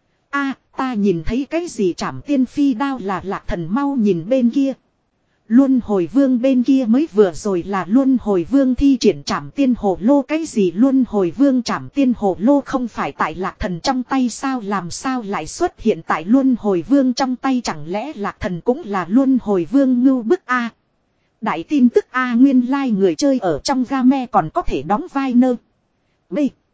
A, ta nhìn thấy cái gì Trảm Tiên Phi Đao là Lạc Thần mau nhìn bên kia. Luân Hồi Vương bên kia mới vừa rồi là Luân Hồi Vương thi triển Trảm Tiên Hồ Lô, cái gì Luân Hồi Vương Trảm Tiên Hồ Lô không phải tại Lạc Thần trong tay sao, làm sao lại xuất hiện tại Luân Hồi Vương trong tay, chẳng lẽ Lạc Thần cũng là Luân Hồi Vương ngưu bức A. Đại tin tức A, nguyên lai like người chơi ở trong game còn có thể đóng vai nơ. B.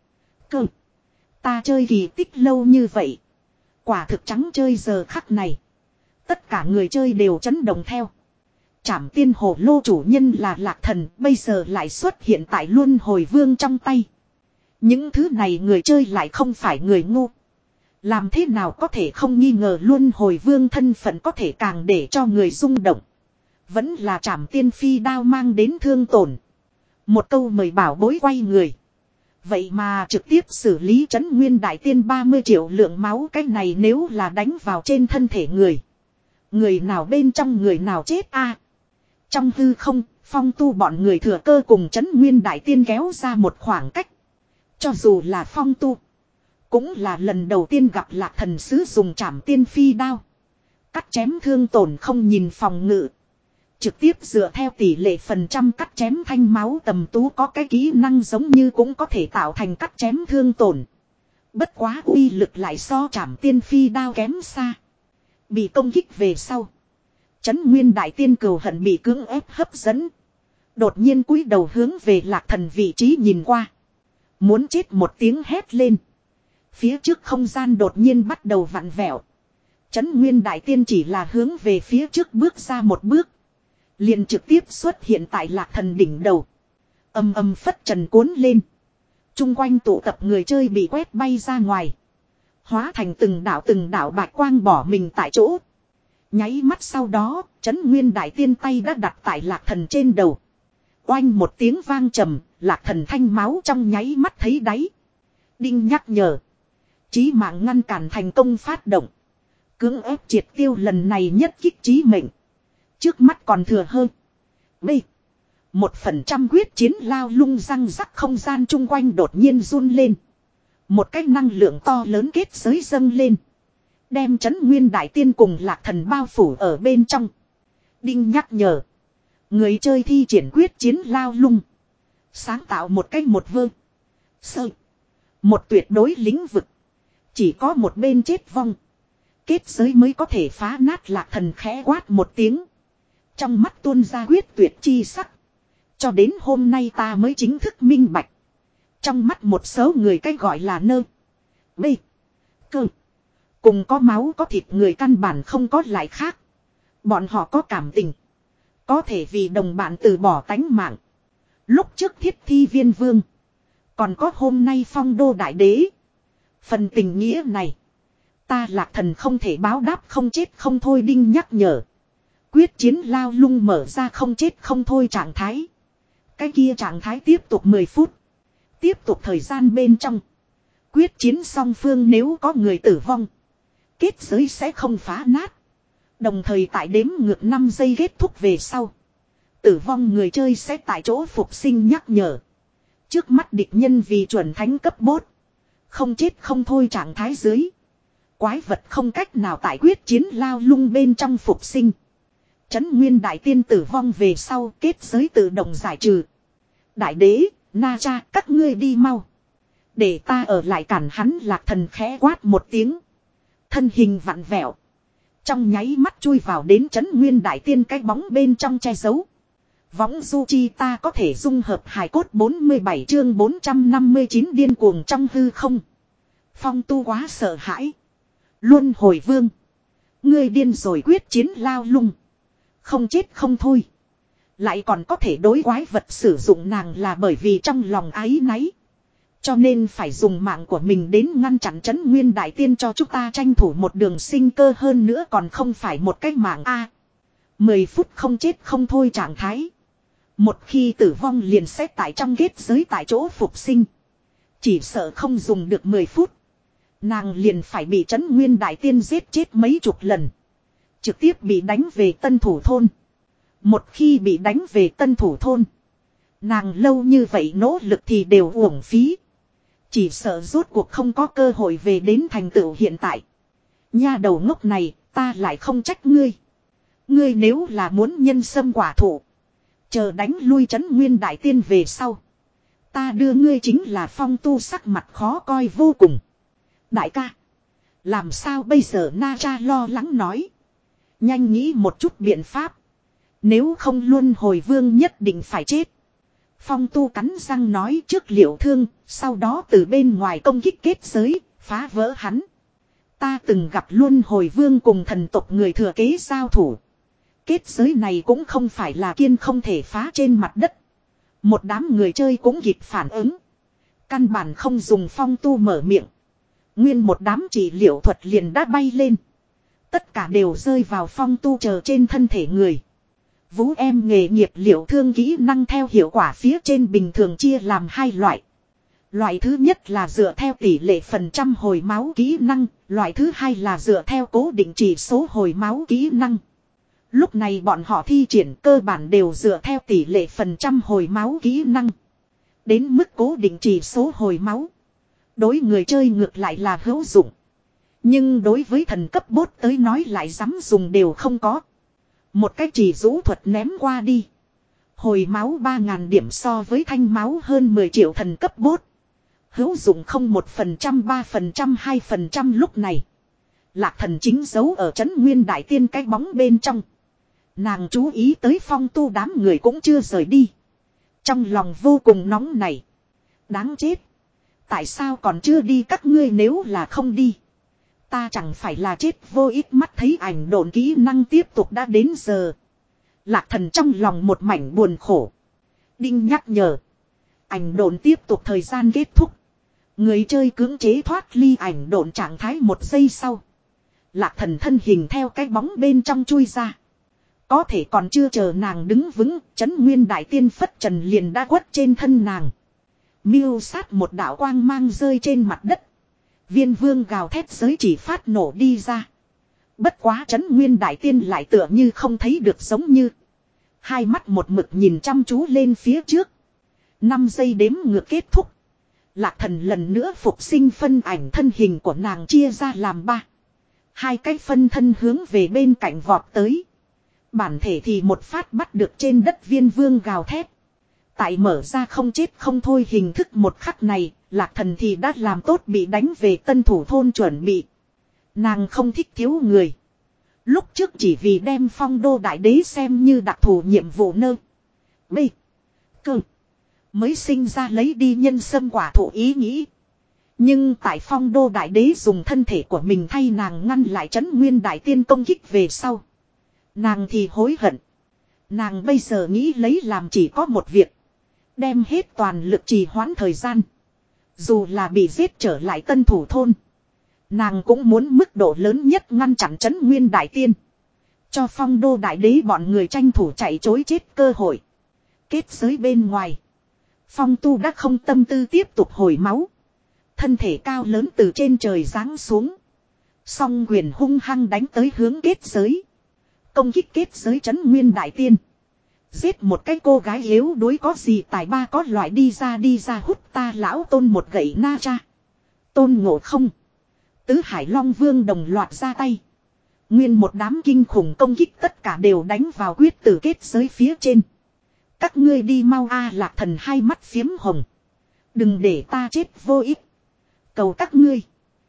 Cơ. Ta chơi kỳ tích lâu như vậy. Quả thực trắng chơi giờ khắc này. Tất cả người chơi đều chấn động theo. Trảm Tiên Hồ Lô chủ nhân là Lạc Thần, bây giờ lại xuất hiện tại Luân Hồi Vương trong tay. Những thứ này người chơi lại không phải người ngu. Làm thế nào có thể không nghi ngờ Luân Hồi Vương thân phận có thể càng để cho người rung động. Vẫn là Trảm Tiên Phi Đao mang đến thương tổn. Một câu mời bảo bối quay người. Vậy mà trực tiếp xử lý Trấn Nguyên Đại Tiên ba mươi triệu lượng máu, cái này nếu là đánh vào trên thân thể người. Người nào bên trong người nào chết a. Trong hư không, Phong Tu bọn người thừa cơ cùng Trấn Nguyên Đại Tiên kéo ra một khoảng cách. Cho dù là Phong Tu, cũng là lần đầu tiên gặp Lạc Thần sứ dùng Trảm Tiên Phi Đao. Cắt chém thương tổn không nhìn phòng ngự. Trực tiếp dựa theo tỷ lệ phần trăm cắt chém thanh máu tầm tú, có cái kỹ năng giống như cũng có thể tạo thành cắt chém thương tổn. Bất quá uy lực lại so Trảm Tiên Phi Đao kém xa. Bị công kích về sau, Trấn Nguyên Đại Tiên cừu hận bị cưỡng ép hấp dẫn. Đột nhiên cúi đầu hướng về Lạc Thần vị trí nhìn qua. Muốn chết một tiếng hét lên. Phía trước không gian đột nhiên bắt đầu vặn vẹo. Trấn Nguyên Đại Tiên chỉ là hướng về phía trước bước ra một bước. Liền trực tiếp xuất hiện tại Lạc Thần đỉnh đầu. Âm âm phất trần cuốn lên. Trung quanh tụ tập người chơi bị quét bay ra ngoài. Hóa thành từng đảo từng đảo bạch quang bỏ mình tại chỗ. Nháy mắt sau đó, Trấn Nguyên Đại Tiên tay đã đặt tại Lạc Thần trên đầu. Oanh một tiếng vang trầm, Lạc Thần thanh máu trong nháy mắt thấy đáy. Đinh nhắc nhở. Chí mạng ngăn cản thành công phát động. Cưỡng ép triệt tiêu lần này nhất kích chí mệnh. Trước mắt còn thừa hơn. B. Một phần trăm quyết chiến lao lung răng rắc, không gian chung quanh đột nhiên run lên. Một cái năng lượng to lớn kết giới dâng lên. Đem Trấn Nguyên Đại Tiên cùng Lạc Thần bao phủ ở bên trong. Đinh nhắc nhở. Người chơi thi triển quyết chiến lao lung. Sáng tạo một cái một vơ. Sơ. Một tuyệt đối lĩnh vực. Chỉ có một bên chết vong. Kết giới mới có thể phá nát. Lạc Thần khẽ quát một tiếng. Trong mắt tuôn ra quyết tuyệt chi sắc. Cho đến hôm nay ta mới chính thức minh bạch. Trong mắt một số người cái gọi là nơ. B. Cơ. Cùng có máu có thịt người căn bản không có lại khác. Bọn họ có cảm tình. Có thể vì đồng bạn từ bỏ tánh mạng. Lúc trước Thiết Thi Viên Vương. Còn có hôm nay Phong Đô Đại Đế. Phần tình nghĩa này. Ta Lạc Thần không thể báo đáp, không chết không thôi. Đinh nhắc nhở. Quyết chiến lao lung mở ra không chết không thôi trạng thái. Cái kia trạng thái tiếp tục mười phút. Tiếp tục thời gian bên trong. Quyết chiến song phương nếu có người tử vong. Kết giới sẽ không phá nát. Đồng thời tại đếm ngược năm giây kết thúc về sau. Tử vong người chơi sẽ tại chỗ phục sinh nhắc nhở. Trước mắt địch nhân vì chuẩn thánh cấp bốt. Không chết không thôi trạng thái dưới. Quái vật không cách nào tại quyết chiến lao lung bên trong phục sinh. Trấn Nguyên Đại Tiên tử vong về sau, kết giới tự động giải trừ. Đại đế, Na Cha, các ngươi đi mau. Để ta ở lại cản hắn. Lạc Thần khẽ quát một tiếng. Thân hình vặn vẹo. Trong nháy mắt chui vào đến Trấn Nguyên Đại Tiên cái bóng bên trong che giấu. Võng du chi ta có thể dung hợp hài cốt. Bốn mươi bảy chương bốn trăm năm mươi chín điên cuồng trong hư không. Phong Tu quá sợ hãi. Luân Hồi Vương. Ngươi điên rồi, quyết chiến lao lung. Không chết không thôi. Lại còn có thể đối quái vật sử dụng nàng là bởi vì trong lòng áy náy. Cho nên phải dùng mạng của mình đến ngăn chặn Trấn Nguyên Đại Tiên cho chúng ta tranh thủ một đường sinh cơ, hơn nữa còn không phải một cái mạng A. Mười phút không chết không thôi trạng thái. Một khi tử vong liền xét tại trong kết giới tại chỗ phục sinh. Chỉ sợ không dùng được mười phút. Nàng liền phải bị Trấn Nguyên Đại Tiên giết chết mấy chục lần. Trực tiếp bị đánh về Tân Thủ Thôn. Một khi bị đánh về Tân Thủ Thôn. Nàng lâu như vậy nỗ lực thì đều uổng phí. Chỉ sợ rốt cuộc không có cơ hội về đến thành tựu hiện tại. Nha đầu ngốc này, ta lại không trách ngươi. Ngươi nếu là muốn nhân sâm quả thụ, chờ đánh lui trấn nguyên đại tiên về sau, ta đưa ngươi chính là Phong Tu sắc mặt khó coi vô cùng. Đại ca, làm sao bây giờ? Na Cha lo lắng nói. Nhanh nghĩ một chút biện pháp. Nếu không luân hồi vương nhất định phải chết. Phong Tu cắn răng nói, trước liệu thương, sau đó từ bên ngoài công kích kết giới, phá vỡ hắn. Ta từng gặp luân hồi vương cùng thần tộc người thừa kế giao thủ. Kết giới này cũng không phải là kiên không thể phá trên mặt đất. Một đám người chơi cũng kịp phản ứng. Căn bản không dùng Phong Tu mở miệng. Nguyên một đám trị liệu thuật liền đã bay lên. Tất cả đều rơi vào Phong Tu chờ trên thân thể người. Vũ em nghề nghiệp liệu thương kỹ năng theo hiệu quả phía trên bình thường chia làm hai loại. Loại thứ nhất là dựa theo tỷ lệ phần trăm hồi máu kỹ năng. Loại thứ hai là dựa theo cố định chỉ số hồi máu kỹ năng. Lúc này bọn họ thi triển cơ bản đều dựa theo tỷ lệ phần trăm hồi máu kỹ năng. Đến mức cố định chỉ số hồi máu. Đối người chơi ngược lại là hữu dụng. Nhưng đối với thần cấp bốt tới nói lại dám dùng đều không có. Một cách chỉ rũ thuật ném qua đi. Hồi máu ba ngàn điểm so với thanh máu hơn mười triệu thần cấp bốt. Hữu dụng không một phần trăm, ba phần trăm, hai phần trăm lúc này. Lạc Thần chính giấu ở trấn nguyên đại tiên cái bóng bên trong. Nàng chú ý tới Phong Tu đám người cũng chưa rời đi. Trong lòng vô cùng nóng nảy. Đáng chết. Tại sao còn chưa đi các ngươi, nếu là không đi, ta chẳng phải là chết vô ích. Mắt thấy ảnh độn kỹ năng tiếp tục đã đến giờ. Lạc Thần trong lòng một mảnh buồn khổ. Đinh nhắc nhở. Ảnh độn tiếp tục thời gian kết thúc. Người chơi cưỡng chế thoát ly ảnh độn trạng thái một giây sau. Lạc Thần thân hình theo cái bóng bên trong chui ra. Có thể còn chưa chờ nàng đứng vững, trấn nguyên đại tiên phất trần liền đã quất trên thân nàng. Miêu sát một đạo quang mang rơi trên mặt đất. Viên vương gào thét giới chỉ phát nổ đi ra. Bất quá trấn nguyên đại tiên lại tựa như không thấy được giống như. Hai mắt một mực nhìn chăm chú lên phía trước. Năm giây đếm ngược kết thúc. Lạc Thần lần nữa phục sinh, phân ảnh thân hình của nàng chia ra làm ba. Hai cái phân thân hướng về bên cạnh vọt tới. Bản thể thì một phát bắt được trên đất viên vương gào thét. Tại mở ra không chết không thôi hình thức một khắc này, Lạc Thần thì đã làm tốt bị đánh về tân thủ thôn chuẩn bị. Nàng không thích thiếu người. Lúc trước chỉ vì đem Phong Đô Đại Đế xem như đặc thù nhiệm vụ nơ. B. Cơ. Mới sinh ra lấy đi nhân sâm quả thụ ý nghĩ. Nhưng tại Phong Đô Đại Đế dùng thân thể của mình thay nàng ngăn lại trấn nguyên đại tiên công kích về sau. Nàng thì hối hận. Nàng bây giờ nghĩ lấy làm chỉ có một việc. Đem hết toàn lực trì hoãn thời gian. Dù là bị giết trở lại tân thủ thôn. Nàng cũng muốn mức độ lớn nhất ngăn chặn trấn nguyên đại tiên. Cho Phong Đô Đại Đế bọn người tranh thủ chạy chối chết cơ hội. Kết giới bên ngoài. Phong Tu đã không tâm tư tiếp tục hồi máu. Thân thể cao lớn từ trên trời giáng xuống. Song quyền hung hăng đánh tới hướng kết giới. Công kích kết giới trấn nguyên đại tiên. Giết một cái cô gái yếu đuối có gì tài ba có loại, đi ra đi ra hút ta lão Tôn một gậy. Na Cha, Tôn Ngộ Không, Tứ Hải Long Vương đồng loạt ra tay. Nguyên một đám kinh khủng công kích tất cả đều đánh vào quyết tử kết giới phía trên. Các ngươi đi mau a. Lạc Thần hai mắt phiếm hồng. Đừng để ta chết vô ích. Cầu các ngươi.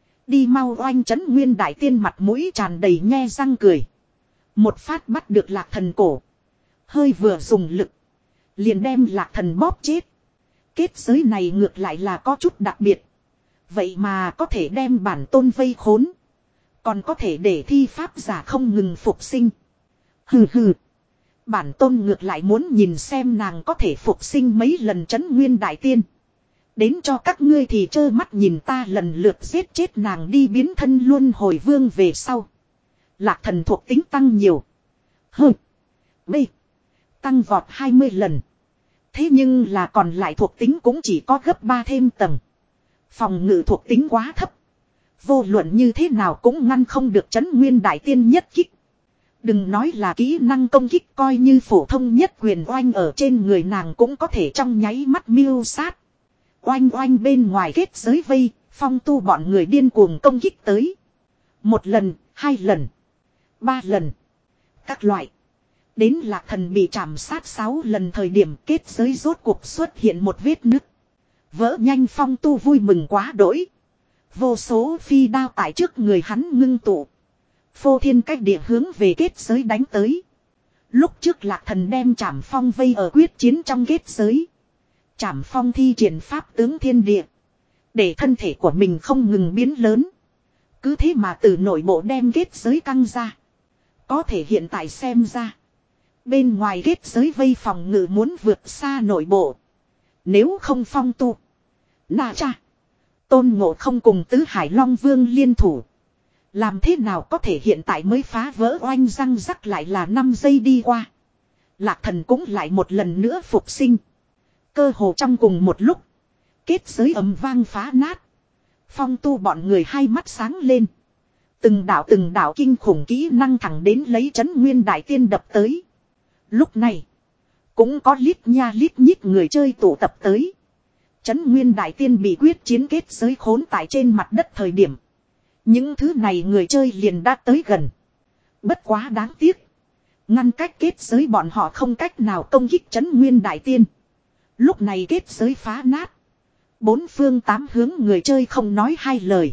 Đi mau. Oanh trấn nguyên đại tiên mặt mũi tràn đầy nhe răng cười. Một phát bắt được Lạc Thần cổ. Hơi vừa dùng lực. Liền đem Lạc Thần bóp chết. Kết giới này ngược lại là có chút đặc biệt. Vậy mà có thể đem bản tôn vây khốn. Còn có thể để thi pháp giả không ngừng phục sinh. Hừ hừ. Bản tôn ngược lại muốn nhìn xem nàng có thể phục sinh mấy lần trấn nguyên đại tiên. Đến cho các ngươi thì trơ mắt nhìn ta lần lượt giết chết nàng đi. Biến thân luân hồi vương về sau. Lạc Thần thuộc tính tăng nhiều. Hừ. B. Tăng vọt hai mươi lần. Thế nhưng là còn lại thuộc tính cũng chỉ có gấp ba thêm tầng. Phòng ngự thuộc tính quá thấp. Vô luận như thế nào cũng ngăn không được trấn nguyên đại tiên nhất kích. Đừng nói là kỹ năng công kích, coi như phổ thông nhất quyền oanh ở trên người nàng cũng có thể trong nháy mắt miêu sát. Oanh oanh bên ngoài kết giới vây, Phong Tu bọn người điên cuồng công kích tới. Một lần, hai lần, ba lần. Các loại. Đến Lạc Thần bị chạm sát sáu lần thời điểm kết giới rốt cuộc xuất hiện một vết nứt. Vỡ nhanh, Phong Tu vui mừng quá đỗi. Vô số phi đao tại trước người hắn ngưng tụ. Phô thiên cách địa hướng về kết giới đánh tới. Lúc trước Lạc Thần đem Trảm Phong vây ở quyết chiến trong kết giới. Trảm Phong thi triển pháp tướng thiên địa. Để thân thể của mình không ngừng biến lớn. Cứ thế mà từ nội bộ đem kết giới căng ra. Có thể hiện tại xem ra. Bên ngoài kết giới vây phòng ngự muốn vượt xa nội bộ. Nếu không Phong Tu, Na Cha, Tôn Ngộ Không cùng Tứ Hải Long Vương liên thủ. Làm thế nào có thể hiện tại mới phá vỡ, oanh răng rắc lại là năm giây đi qua. Lạc Thần cũng lại một lần nữa phục sinh. Cơ hồ trong cùng một lúc. Kết giới ầm vang phá nát. Phong Tu bọn người hai mắt sáng lên. Từng đạo từng đạo kinh khủng kỹ năng thẳng đến lấy Trấn Nguyên Đại Tiên đập tới. Lúc này. Cũng có lít nha lít nhít người chơi tụ tập tới. Trấn Nguyên Đại Tiên bị quyết chiến kết giới khốn tại trên mặt đất thời điểm. Những thứ này người chơi liền đã tới gần. Bất quá đáng tiếc. Ngăn cách kết giới bọn họ không cách nào công kích Trấn Nguyên Đại Tiên. Lúc này kết giới phá nát. Bốn phương tám hướng người chơi không nói hai lời.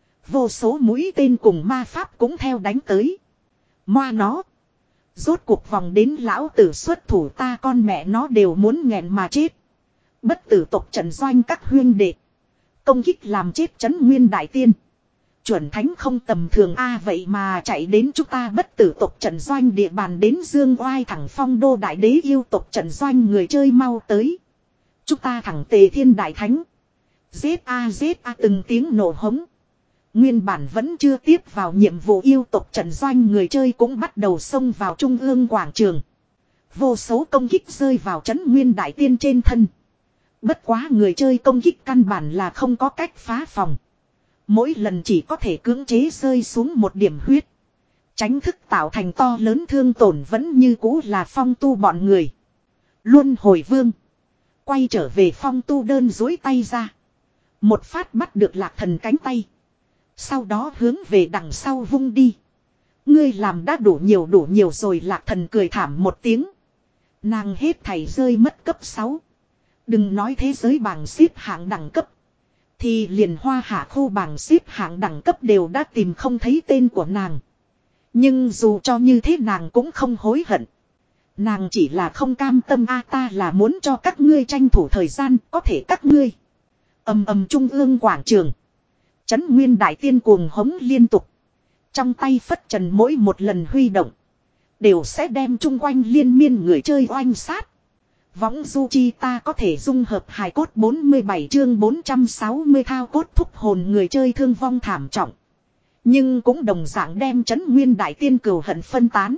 Vô số mũi tên cùng ma pháp cũng theo đánh tới. Moa nó. Rốt cuộc vòng đến lão tử xuất thủ, ta con mẹ nó đều muốn nghẹn mà chết. Bất tử tộc Trần Doanh các huyên đệ. Công kích làm chết Trấn Nguyên Đại Tiên. Chuẩn thánh không tầm thường a, vậy mà chạy đến chúng ta bất tử tộc Trần Doanh địa bàn đến dương oai thẳng Phong Đô Đại Đế yêu tộc Trần Doanh, người chơi mau tới. Chúng ta thẳng Tề Thiên Đại Thánh. Giết a giết a, từng tiếng nổ hống. Nguyên bản vẫn chưa tiếp vào nhiệm vụ yêu tộc Trần Doanh, người chơi cũng bắt đầu xông vào trung ương quảng trường. Vô số công kích rơi vào Trấn Nguyên Đại Tiên trên thân. Bất quá người chơi công kích căn bản là không có cách phá phòng. Mỗi lần chỉ có thể cưỡng chế rơi xuống một điểm huyết. Tránh thức tạo thành to lớn thương tổn vẫn như cũ là Phong Tu bọn người. Luân Hồi Vương. Quay trở về Phong Tu đơn dối tay ra. Một phát bắt được Lạc Thần cánh tay. Sau đó hướng về đằng sau vung đi. Ngươi làm đã đủ nhiều đủ nhiều rồi, Lạc Thần cười thảm một tiếng. Nàng hết thảy rơi mất cấp sáu. Đừng nói thế giới bảng xếp hạng đẳng cấp. Thì liền Hoa Hạ khu bảng xếp hạng đẳng cấp đều đã tìm không thấy tên của nàng. Nhưng dù cho như thế nàng cũng không hối hận. Nàng chỉ là không cam tâm a, ta là muốn cho các ngươi tranh thủ thời gian, có thể các ngươi. Ầm ầm trung ương quảng trường. Trấn Nguyên Đại Tiên cuồng hống liên tục. Trong tay phất trần mỗi một lần huy động. Đều sẽ đem chung quanh liên miên người chơi oanh sát. Võng du chi ta có thể dung hợp hài cốt bốn mươi bảy chương bốn trăm sáu mươi thao cốt thúc hồn, người chơi thương vong thảm trọng. Nhưng cũng đồng dạng đem Trấn Nguyên Đại Tiên cừu hận phân tán.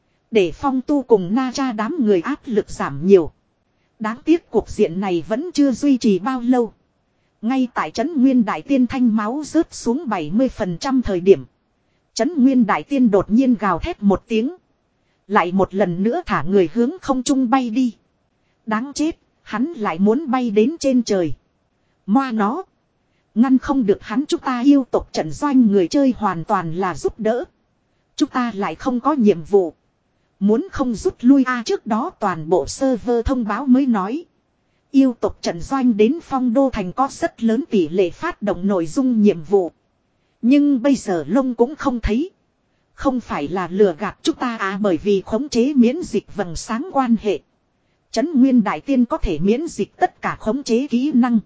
Để Phong Tu cùng Na Cha đám người áp lực giảm nhiều. Đáng tiếc cuộc diện này vẫn chưa duy trì bao lâu. Ngay tại Trấn Nguyên Đại Tiên thanh máu rớt xuống bảy mươi phần trăm thời điểm. Trấn Nguyên Đại Tiên đột nhiên gào thét một tiếng. Lại một lần nữa thả người hướng không trung bay đi. Đáng chết, hắn lại muốn bay đến trên trời. Moa nó. Ngăn không được hắn, chúng ta yêu tộc Trần Doanh người chơi hoàn toàn là giúp đỡ. Chúng ta lại không có nhiệm vụ. Muốn không rút lui a, trước đó toàn bộ server thông báo mới nói. Yêu tộc Trần Doanh đến Phong Đô Thành có rất lớn tỷ lệ phát động nội dung nhiệm vụ. Nhưng bây giờ lông cũng không thấy. Không phải là lừa gạt chúng ta à, bởi vì khống chế miễn dịch vầng sáng quan hệ. Trấn Nguyên Đại Tiên có thể miễn dịch tất cả khống chế kỹ năng.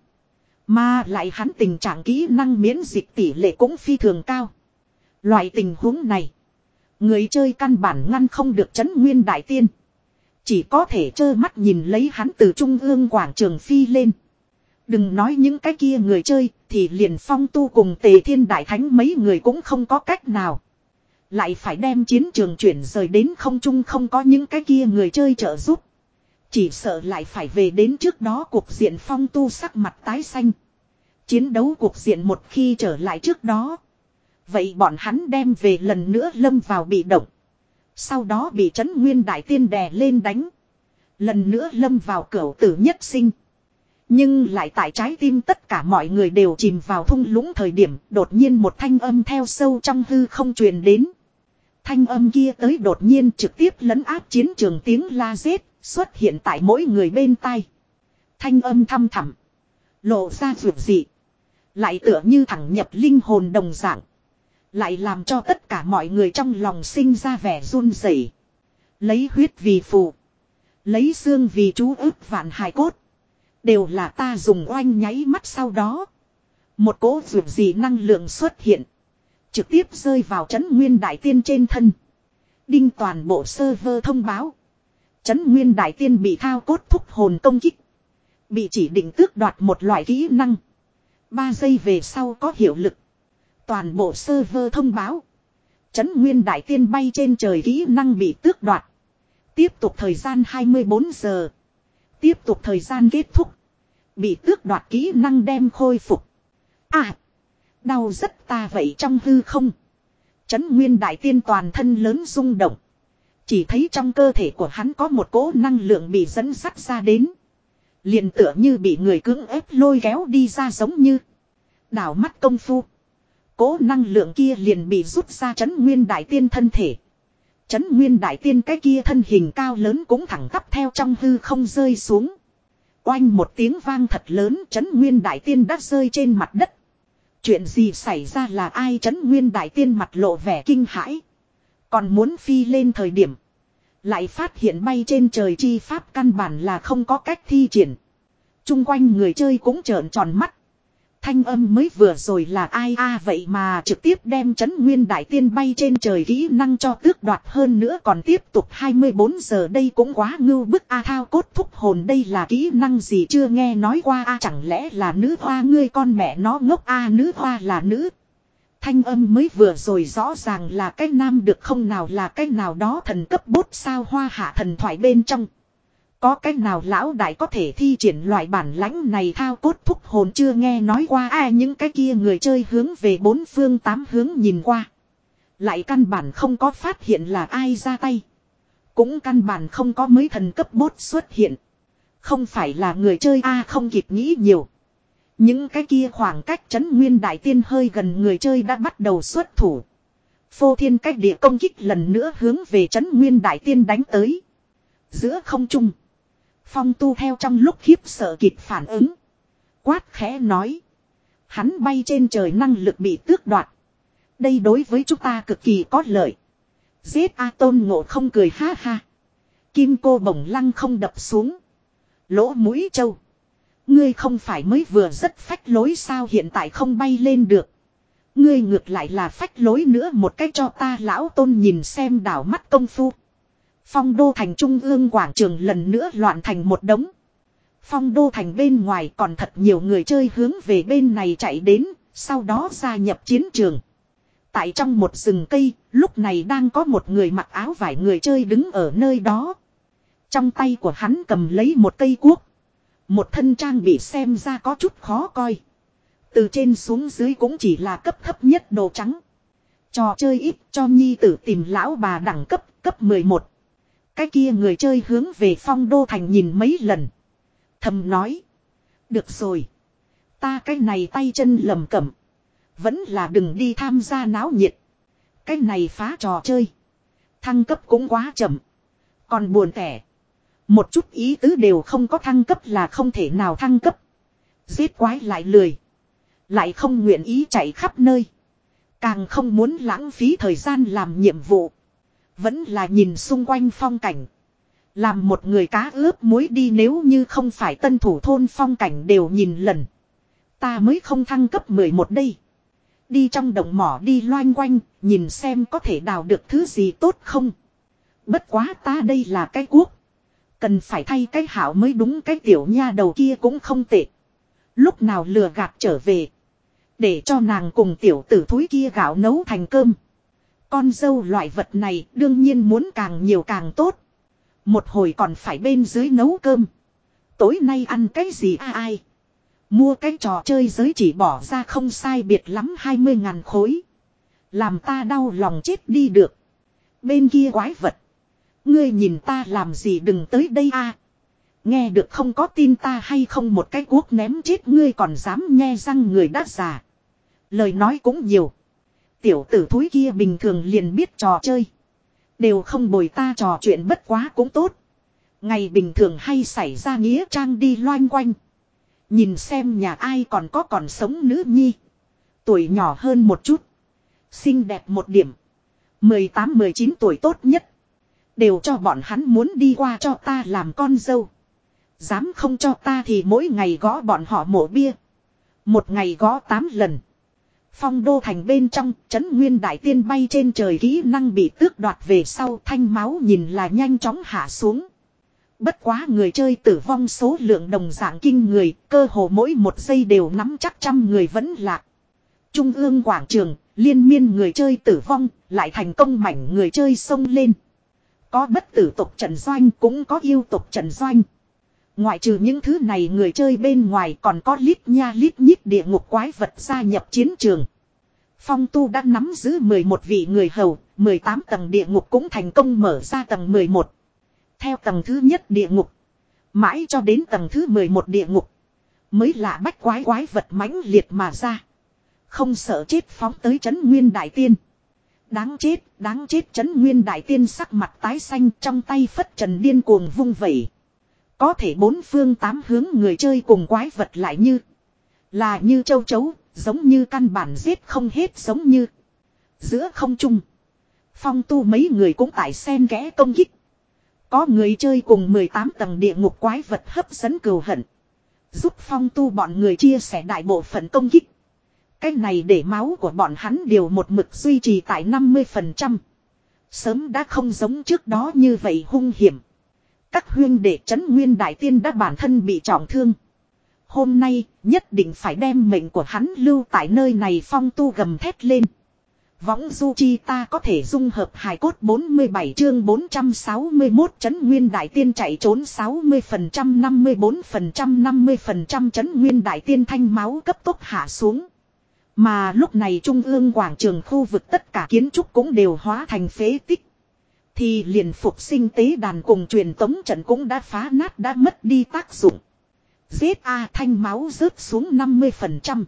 Mà lại hắn tình trạng kỹ năng miễn dịch tỷ lệ cũng phi thường cao. Loại tình huống này. Người chơi căn bản ngăn không được Trấn Nguyên Đại Tiên. Chỉ có thể trơ mắt nhìn lấy hắn từ trung ương quảng trường phi lên. Đừng nói những cái kia người chơi, thì liền Phong Tu cùng Tề Thiên Đại Thánh mấy người cũng không có cách nào. Lại phải đem chiến trường chuyển rời đến không trung, không có những cái kia người chơi trợ giúp. Chỉ sợ lại phải về đến trước đó cuộc diện. Phong Tu sắc mặt tái xanh. Chiến đấu cuộc diện một khi trở lại trước đó. Vậy bọn hắn đem về lần nữa lâm vào bị động. Sau đó bị Trấn Nguyên Đại Tiên đè lên đánh. Lần nữa lâm vào cửu tử nhất sinh. Nhưng lại tại trái tim tất cả mọi người đều chìm vào thung lũng thời điểm đột nhiên một thanh âm theo sâu trong hư không truyền đến. Thanh âm kia tới đột nhiên trực tiếp lấn áp chiến trường tiếng la giết xuất hiện tại mỗi người bên tai. Thanh âm thăm thẳm. Lộ ra vượt dị. Lại tựa như thẳng nhập linh hồn đồng dạng. Lại làm cho tất cả mọi người trong lòng sinh ra vẻ run rẩy. Lấy huyết vì phù. Lấy xương vì chú ức vạn hài cốt. Đều là ta dùng oanh nháy mắt sau đó. Một cỗ vượt dị năng lượng xuất hiện. Trực tiếp rơi vào Trấn Nguyên Đại Tiên trên thân. Đinh toàn bộ server thông báo. Trấn Nguyên Đại Tiên bị thao cốt thúc hồn công kích. Bị chỉ định tước đoạt một loại kỹ năng. Ba giây về sau có hiệu lực. Toàn bộ server thông báo. Trấn Nguyên Đại Tiên bay trên trời kỹ năng bị tước đoạt. Tiếp tục thời gian hai mươi bốn giờ. Tiếp tục thời gian kết thúc. Bị tước đoạt kỹ năng đem khôi phục. À. Đau rất ta vậy trong hư không. Trấn Nguyên Đại Tiên toàn thân lớn rung động. Chỉ thấy trong cơ thể của hắn có một cỗ năng lượng bị dẫn dắt ra đến. Liền tựa như bị người cưỡng ép lôi kéo đi ra giống như. Đảo mắt công phu. Cỗ năng lượng kia liền bị rút ra Trấn Nguyên Đại Tiên thân thể. Trấn Nguyên Đại Tiên cái kia thân hình cao lớn cũng thẳng tắp theo trong hư không rơi xuống. Oanh một tiếng vang thật lớn Trấn Nguyên Đại Tiên đã rơi trên mặt đất. Chuyện gì xảy ra là ai Trấn Nguyên Đại Tiên mặt lộ vẻ kinh hãi. Còn muốn phi lên thời điểm. Lại phát hiện bay trên trời chi pháp căn bản là không có cách thi triển. Trung quanh người chơi cũng trợn tròn mắt. Thanh âm mới vừa rồi là ai a à, vậy mà trực tiếp đem Trấn Nguyên Đại Tiên bay trên trời kỹ năng cho tước đoạt hơn nữa còn tiếp tục hai mươi bốn giờ đây cũng quá ngưu bức a à, thao cốt thúc hồn đây là kỹ năng gì chưa nghe nói qua a à, chẳng lẽ là nữ hoa ngươi con mẹ nó ngốc a à, nữ hoa là nữ. Thanh âm mới vừa rồi rõ ràng là cái nam được không nào là cái nào đó thần cấp bốt sao hoa hạ thần thoại bên trong. Có cách nào lão đại có thể thi triển loại bản lãnh này thao cốt thúc hồn chưa nghe nói qua ai à, những cái kia người chơi hướng về bốn phương tám hướng nhìn qua. Lại căn bản không có phát hiện là ai ra tay. Cũng căn bản không có mấy thần cấp bốt xuất hiện. Không phải là người chơi a à, không kịp nghĩ nhiều. Những cái kia khoảng cách Trấn Nguyên Đại Tiên hơi gần người chơi đã bắt đầu xuất thủ. Phô thiên cách địa công kích lần nữa hướng về Trấn Nguyên Đại Tiên đánh tới. Giữa không trung. Phong Tu theo trong lúc khiếp sợ kịp phản ứng. Quát khẽ nói. Hắn bay trên trời năng lực bị tước đoạt. Đây đối với chúng ta cực kỳ có lợi. Giết A Tôn Ngộ không cười ha ha. Kim cô bổng lăng không đập xuống. Lỗ mũi trâu. Ngươi không phải mới vừa rất phách lối sao hiện tại không bay lên được. Ngươi ngược lại là phách lối nữa một cách cho ta lão Tôn nhìn xem đảo mắt công phu. Phong đô thành trung ương quảng trường lần nữa loạn thành một đống. Phong đô thành bên ngoài còn thật nhiều người chơi hướng về bên này chạy đến, sau đó gia nhập chiến trường. Tại trong một rừng cây, lúc này đang có một người mặc áo vải người chơi đứng ở nơi đó. Trong tay của hắn cầm lấy một cây cuốc. Một thân trang bị xem ra có chút khó coi. Từ trên xuống dưới cũng chỉ là cấp thấp nhất đồ trắng. Trò chơi ít cho nhi tử tìm lão bà đẳng cấp, cấp mười một. Cái kia người chơi hướng về phong đô thành nhìn mấy lần. Thầm nói. Được rồi. Ta cái này tay chân lầm cẩm. Vẫn là đừng đi tham gia náo nhiệt. Cái này phá trò chơi. Thăng cấp cũng quá chậm. Còn buồn tẻ. Một chút ý tứ đều không có thăng cấp là không thể nào thăng cấp. Giết quái lại lười. Lại không nguyện ý chạy khắp nơi. Càng không muốn lãng phí thời gian làm nhiệm vụ. Vẫn là nhìn xung quanh phong cảnh. Làm một người cá ướp muối đi nếu như không phải tân thủ thôn phong cảnh đều nhìn lần. Ta mới không thăng cấp mười một đây. Đi trong đồng mỏ đi loanh quanh, nhìn xem có thể đào được thứ gì tốt không. Bất quá ta đây là cái cuốc. Cần phải thay cái hảo mới đúng cái tiểu nha đầu kia cũng không tệ. Lúc nào lừa gạt trở về. Để cho nàng cùng tiểu tử thúi kia gạo nấu thành cơm. Con dâu loại vật này đương nhiên muốn càng nhiều càng tốt. Một hồi còn phải bên dưới nấu cơm. Tối nay ăn cái gì à ai. Mua cái trò chơi giới chỉ bỏ ra không sai biệt lắm hai mươi ngàn khối. Làm ta đau lòng chết đi được. Bên kia quái vật. Ngươi nhìn ta làm gì đừng tới đây a. Nghe được không có tin ta hay không một cái cuốc ném chết ngươi còn dám nhe răng người đã già. Lời nói cũng nhiều. Tiểu tử thúi kia bình thường liền biết trò chơi. Đều không bồi ta trò chuyện bất quá cũng tốt. Ngày bình thường hay xảy ra nghĩa trang đi loanh quanh. Nhìn xem nhà ai còn có còn sống nữ nhi. Tuổi nhỏ hơn một chút. Xinh đẹp một điểm. mười tám mười chín tuổi tốt nhất. Đều cho bọn hắn muốn đi qua cho ta làm con dâu. Dám không cho ta thì mỗi ngày gõ bọn họ mổ bia. Một ngày gõ tám lần. Phong đô thành bên trong, trấn nguyên đại tiên bay trên trời kỹ năng bị tước đoạt về sau thanh máu nhìn là nhanh chóng hạ xuống. Bất quá người chơi tử vong số lượng đồng dạng kinh người, cơ hồ mỗi một giây đều nắm chắc trăm người vẫn lạc. Trung ương quảng trường, liên miên người chơi tử vong, lại thành công mảnh người chơi xông lên. Có bất tử tộc trận doanh cũng có yêu tộc trận doanh. Ngoại trừ những thứ này người chơi bên ngoài còn có lít nha lít nhít địa ngục quái vật gia nhập chiến trường. Phong Tu đã nắm giữ mười một vị người hầu, mười tám tầng địa ngục cũng thành công mở ra tầng mười một. Theo tầng thứ nhất địa ngục, mãi cho đến tầng thứ mười một địa ngục, mới lạ bách quái quái vật mãnh liệt mà ra. Không sợ chết phóng tới trấn nguyên đại tiên. Đáng chết, đáng chết trấn nguyên đại tiên sắc mặt tái xanh trong tay phất trần điên cuồng vung vẩy. Có thể bốn phương tám hướng người chơi cùng quái vật lại như là như châu chấu, giống như căn bản giết không hết giống như. Giữa không trung, Phong Tu mấy người cũng tại xen kẽ công kích. Có người chơi cùng mười tám tầng địa ngục quái vật hấp dẫn cừu hận. Giúp Phong Tu bọn người chia sẻ đại bộ phận công kích. Cái này để máu của bọn hắn đều một mực duy trì tại năm mươi phần trăm. Sớm đã không giống trước đó như vậy hung hiểm. Các huyên đệ trấn nguyên đại tiên đã bản thân bị trọng thương. Hôm nay nhất định phải đem mệnh của hắn lưu tại nơi này. Phong Tu gầm thét lên. Võng du chi ta có thể dung hợp hài cốt bốn mươi bảy chương bốn trăm sáu mươi mốt trấn nguyên đại tiên chạy trốn sáu mươi phần trăm năm mươi bốn phần trăm năm mươi phần trăm trấn nguyên đại tiên thanh máu cấp tốc hạ xuống. Mà lúc này trung ương quảng trường khu vực tất cả kiến trúc cũng đều hóa thành phế tích. Thì liền phục sinh tế đàn cùng truyền tống trận cũng đã phá nát đã mất đi tác dụng. Giết A thanh máu rớt xuống năm mươi phần trăm.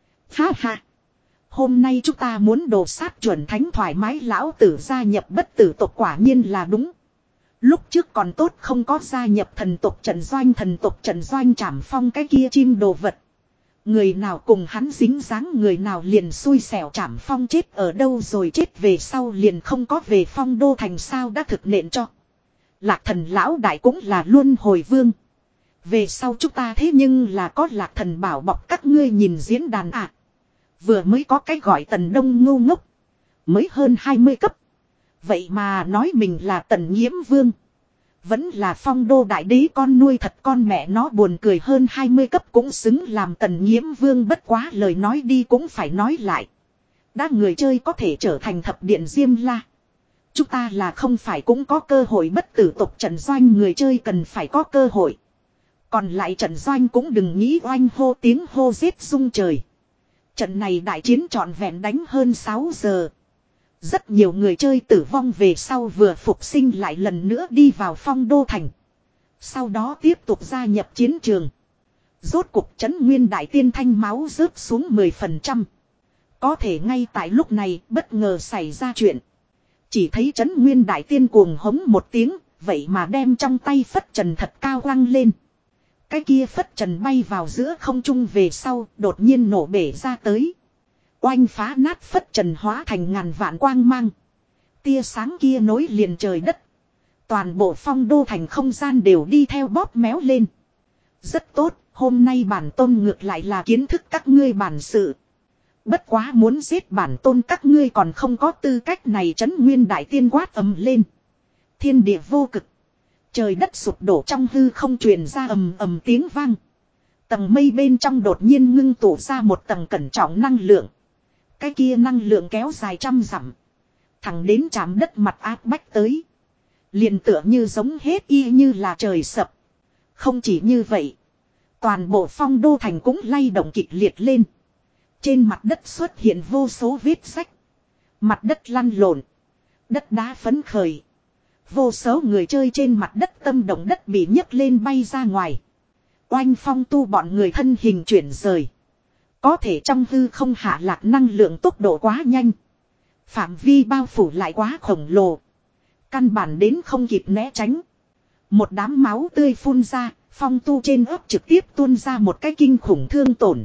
Ha ha. Hôm nay chúng ta muốn đồ sát chuẩn thánh thoải mái lão tử gia nhập bất tử tộc quả nhiên là đúng. Lúc trước còn tốt không có gia nhập thần tộc trận doanh thần tộc trận doanh trảm phong cái kia chim đồ vật. Người nào cùng hắn dính dáng người nào liền xui xẻo trảm phong chết ở đâu rồi chết về sau liền không có về phong đô thành sao đã thực nện cho. Lạc thần lão đại cũng là luân hồi vương. Về sau chúng ta thế nhưng là có lạc thần bảo bọc các ngươi nhìn diễn đàn ạ. À. Vừa mới có cái gọi tần đông ngu ngốc. Mới hơn hai mươi cấp. Vậy mà nói mình là tần nhiễm vương. Vẫn là phong đô đại đế con nuôi thật con mẹ nó buồn cười hơn hai mươi cấp cũng xứng làm tần nhiễm vương bất quá lời nói đi cũng phải nói lại. Đã người chơi có thể trở thành thập điện Diêm La. Chúng ta là không phải cũng có cơ hội bất tử tộc trận doanh người chơi cần phải có cơ hội. Còn lại trận doanh cũng đừng nghĩ oanh hô tiếng hô giết rung trời. Trận này đại chiến trọn vẹn đánh hơn sáu giờ. Rất nhiều người chơi tử vong về sau vừa phục sinh lại lần nữa đi vào phong đô thành. Sau đó tiếp tục gia nhập chiến trường. Rốt cục trấn nguyên đại tiên thanh máu rớt xuống mười phần trăm. Có thể ngay tại lúc này bất ngờ xảy ra chuyện. Chỉ thấy trấn nguyên đại tiên cuồng hống một tiếng, vậy mà đem trong tay phất trần thật cao quăng lên. Cái kia phất trần bay vào giữa không trung về sau, đột nhiên nổ bể ra tới. Oanh phá nát phất trần hóa thành ngàn vạn quang mang. Tia sáng kia nối liền trời đất. Toàn bộ phong đô thành không gian đều đi theo bóp méo lên. Rất tốt, hôm nay bản tôn ngược lại là kiến thức các ngươi bản sự. Bất quá muốn giết bản tôn các ngươi còn không có tư cách này trấn nguyên đại tiên quát ầm lên. Thiên địa vô cực. Trời đất sụp đổ trong hư không truyền ra ầm ầm tiếng vang. Tầng mây bên trong đột nhiên ngưng tụ ra một tầng cẩn trọng năng lượng. Cái kia năng lượng kéo dài trăm dặm. Thẳng đến chạm đất mặt áp bách tới. Liền tựa như giống hết y như là trời sập. Không chỉ như vậy. Toàn bộ phong đô thành cũng lay động kịch liệt lên. Trên mặt đất xuất hiện vô số vết sách. Mặt đất lăn lộn. Đất đá phấn khởi. Vô số người chơi trên mặt đất tâm động đất bị nhấc lên bay ra ngoài. Oanh Phong Tu bọn người thân hình chuyển rời. Có thể trong hư không hạ lạc năng lượng tốc độ quá nhanh. Phạm vi bao phủ lại quá khổng lồ. Căn bản đến không kịp né tránh. Một đám máu tươi phun ra, Phong Tu trên ớt trực tiếp tuôn ra một cái kinh khủng thương tổn.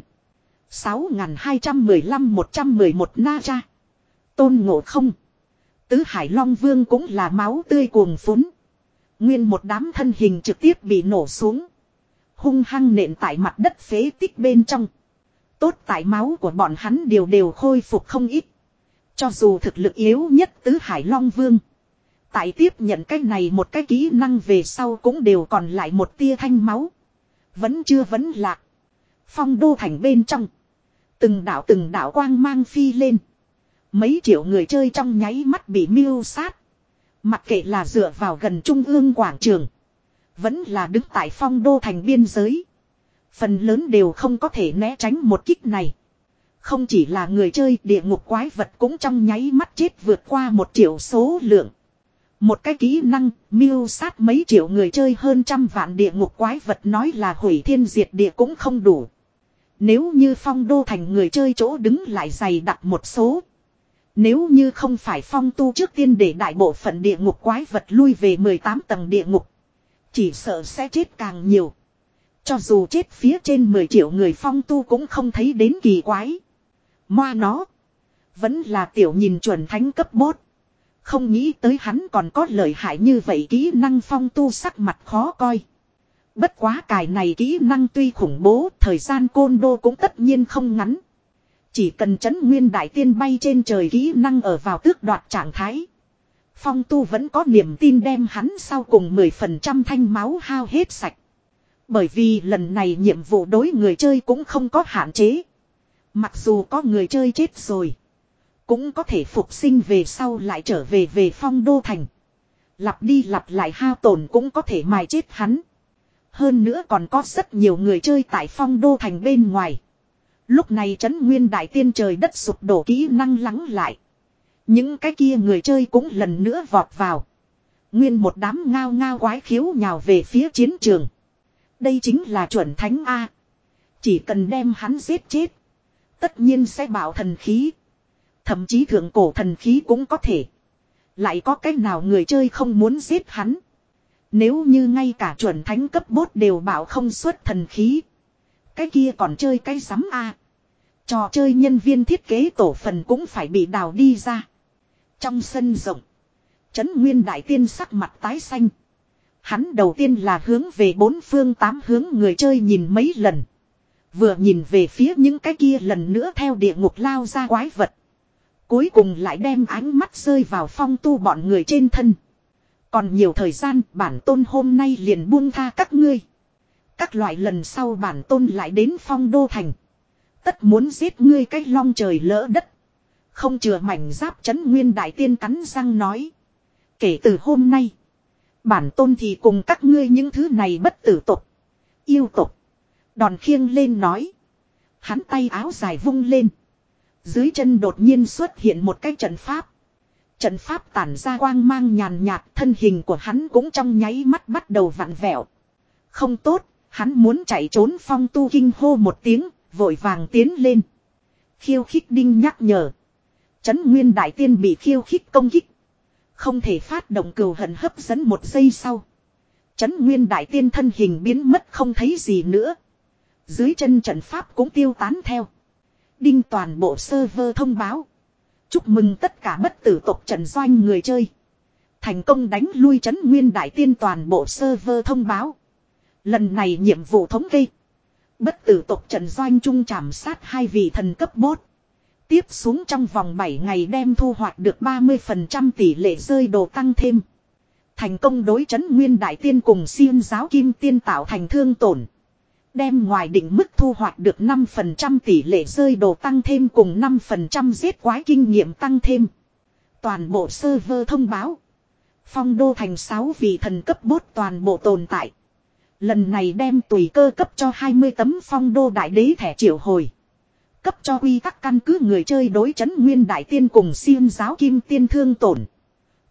sáu nghìn hai trăm mười lăm một trăm mười một na cha. Tôn Ngộ Không. Tứ Hải Long Vương cũng là máu tươi cuồng phún. Nguyên một đám thân hình trực tiếp bị nổ xuống. Hung hăng nện tại mặt đất phế tích bên trong. Tốt tại máu của bọn hắn đều đều khôi phục không ít. Cho dù thực lực yếu nhất Tứ Hải Long Vương. Tại tiếp nhận cái này một cái kỹ năng về sau cũng đều còn lại một tia thanh máu. Vẫn chưa vấn lạc. Phong đô thành bên trong. Từng đạo từng đạo quang mang phi lên. Mấy triệu người chơi trong nháy mắt bị mưu sát. Mặc kệ là dựa vào gần trung ương quảng trường. Vẫn là đứng tại phong đô thành biên giới. Phần lớn đều không có thể né tránh một kích này. Không chỉ là người chơi, địa ngục quái vật cũng trong nháy mắt chết vượt qua một triệu số lượng. Một cái kỹ năng, mưu sát mấy triệu người chơi hơn trăm vạn địa ngục quái vật nói là hủy thiên diệt địa cũng không đủ. Nếu như phong đô thành người chơi chỗ đứng lại dày đặc một số. Nếu như không phải Phong Tu trước tiên để đại bộ phận địa ngục quái vật lui về mười tám tầng địa ngục. Chỉ sợ sẽ chết càng nhiều. Cho dù chết phía trên mười triệu người Phong Tu cũng không thấy đến kỳ quái. Moa nó. Vẫn là tiểu nhìn chuẩn thánh cấp bốt. Không nghĩ tới hắn còn có lợi hại như vậy, kỹ năng Phong Tu sắc mặt khó coi. Bất quá cài này kỹ năng tuy khủng bố, thời gian côn đô cũng tất nhiên không ngắn. Chỉ cần chấn nguyên đại tiên bay trên trời kỹ năng ở vào tước đoạt trạng thái. Phong Tu vẫn có niềm tin đem hắn sau cùng mười phần trăm thanh máu hao hết sạch. Bởi vì lần này nhiệm vụ đối người chơi cũng không có hạn chế. Mặc dù có người chơi chết rồi. Cũng có thể phục sinh về sau lại trở về về phong đô thành. Lặp đi lặp lại hao tổn cũng có thể mài chết hắn. Hơn nữa còn có rất nhiều người chơi tại phong đô thành bên ngoài. Lúc này trấn nguyên đại tiên trời đất sụp đổ kỹ năng lắng lại. Những cái kia người chơi cũng lần nữa vọt vào. Nguyên một đám ngao ngao quái khiếu nhào về phía chiến trường. Đây chính là chuẩn thánh A. Chỉ cần đem hắn giết chết. Tất nhiên sẽ bảo thần khí. Thậm chí thượng cổ thần khí cũng có thể. Lại có cách nào người chơi không muốn giết hắn. Nếu như ngay cả chuẩn thánh cấp bốt đều bảo không xuất thần khí. Cái kia còn chơi cái rắm A. Trò chơi nhân viên thiết kế tổ phần cũng phải bị đào đi ra. Trong sân rộng. Trấn Nguyên Đại Tiên sắc mặt tái xanh. Hắn đầu tiên là hướng về bốn phương tám hướng người chơi nhìn mấy lần. Vừa nhìn về phía những cái kia lần nữa theo địa ngục lao ra quái vật. Cuối cùng lại đem ánh mắt rơi vào Phong Tu bọn người trên thân. Còn nhiều thời gian, bản tôn hôm nay liền buông tha các ngươi. Các loại lần sau bản tôn lại đến Phong Đô Thành. Tất muốn giết ngươi cái long trời lỡ đất. Không chừa mảnh giáp. Trấn Nguyên Đại Tiên cắn răng nói. Kể từ hôm nay, bản tôn thì cùng các ngươi những thứ này bất tử tục, yêu tục. Đòn khiêng lên nói. Hắn tay áo dài vung lên. Dưới chân đột nhiên xuất hiện một cái trận pháp. Trận pháp tản ra quang mang nhàn nhạt, thân hình của hắn cũng trong nháy mắt bắt đầu vặn vẹo. Không tốt, hắn muốn chạy trốn. Phong Tu kinh hô một tiếng, vội vàng tiến lên. Khiêu khích đinh nhắc nhở. Trấn Nguyên Đại Tiên bị khiêu khích công kích. Không thể phát động cừu hận hấp dẫn một giây sau. Trấn Nguyên Đại Tiên thân hình biến mất không thấy gì nữa. Dưới chân trận pháp cũng tiêu tán theo. Đinh toàn bộ server thông báo. Chúc mừng tất cả bất tử tộc trận doanh người chơi. Thành công đánh lui Trấn Nguyên Đại Tiên. Toàn bộ server thông báo. Lần này nhiệm vụ thống kê. Bất tử tộc trận doanh trung trảm sát hai vị thần cấp bốt. Tiếp xuống trong vòng bảy ngày đem thu hoạch được ba mươi phần trăm tỷ lệ rơi đồ tăng thêm. Thành công đối Trấn Nguyên Đại Tiên cùng Xiên Giáo Kim Tiên tạo thành thương tổn. Đem ngoài định mức thu hoạch được năm phần trăm tỷ lệ rơi đồ tăng thêm cùng năm phần trăm giết quái kinh nghiệm tăng thêm. Toàn bộ server thông báo. Phong Đô Thành sáu vị thần cấp bốt toàn bộ tồn tại. Lần này đem tùy cơ cấp cho hai mươi tấm Phong Đô Đại Đế thẻ triệu hồi. Cấp cho quy tắc căn cứ người chơi đối Trấn Nguyên Đại Tiên cùng Xiên Giáo Kim Tiên thương tổn.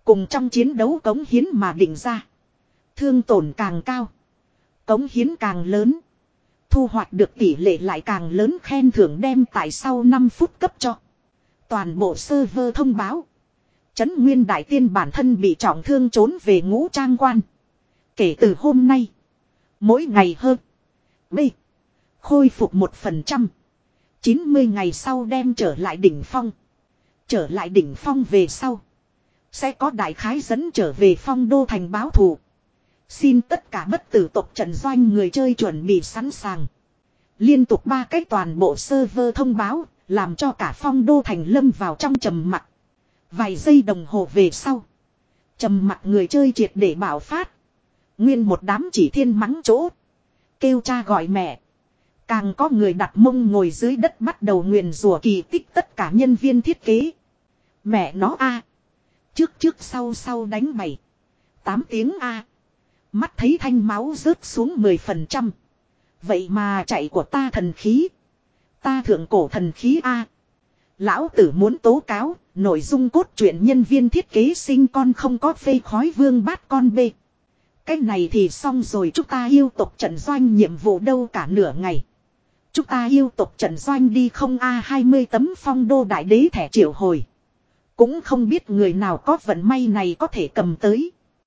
Cùng trong chiến đấu cống hiến mà định ra. Thương tổn càng cao. Cống hiến càng lớn. Thu hoạch được tỷ lệ lại càng lớn, khen thưởng đem tại sau năm phút cấp cho. Toàn bộ server thông báo. Trấn Nguyên Đại Tiên bản thân bị trọng thương trốn về ngũ trang quan. Kể từ hôm nay. Mỗi ngày hơn. B. Khôi phục một phần trăm. chín mươi ngày sau đem trở lại đỉnh phong. Trở lại đỉnh phong về sau. Sẽ có đại khái dẫn trở về phong đô thành báo thù. Xin tất cả bất tử tộc trận doanh người chơi chuẩn bị sẵn sàng. Liên tục ba cái toàn bộ server thông báo. Làm cho cả phong đô thành lâm vào trong trầm mặc. Vài giây đồng hồ về sau. Trầm mặc người chơi triệt để bạo phát. Nguyên một đám chỉ thiên mắng chỗ. Kêu cha gọi mẹ. Càng có người đặt mông ngồi dưới đất bắt đầu nguyền rủa kỳ tích tất cả nhân viên thiết kế. Mẹ nó a Trước trước sau sau đánh bảy. Tám tiếng a Mắt thấy thanh máu rớt xuống mười phần trăm. Vậy mà chạy của ta thần khí. Ta thượng cổ thần khí a Lão tử muốn tố cáo. Nội dung cốt truyện nhân viên thiết kế sinh con không có phê khói vương bát con bê. Cái này thì xong rồi, chúng ta yêu tộc trận doanh nhiệm vụ đâu cả nửa ngày. Chúng ta yêu tộc trận doanh đi không a hai mươi tấm phong đô đại đế thẻ triệu hồi. Cũng không biết người nào có vận may này có thể cầm tới.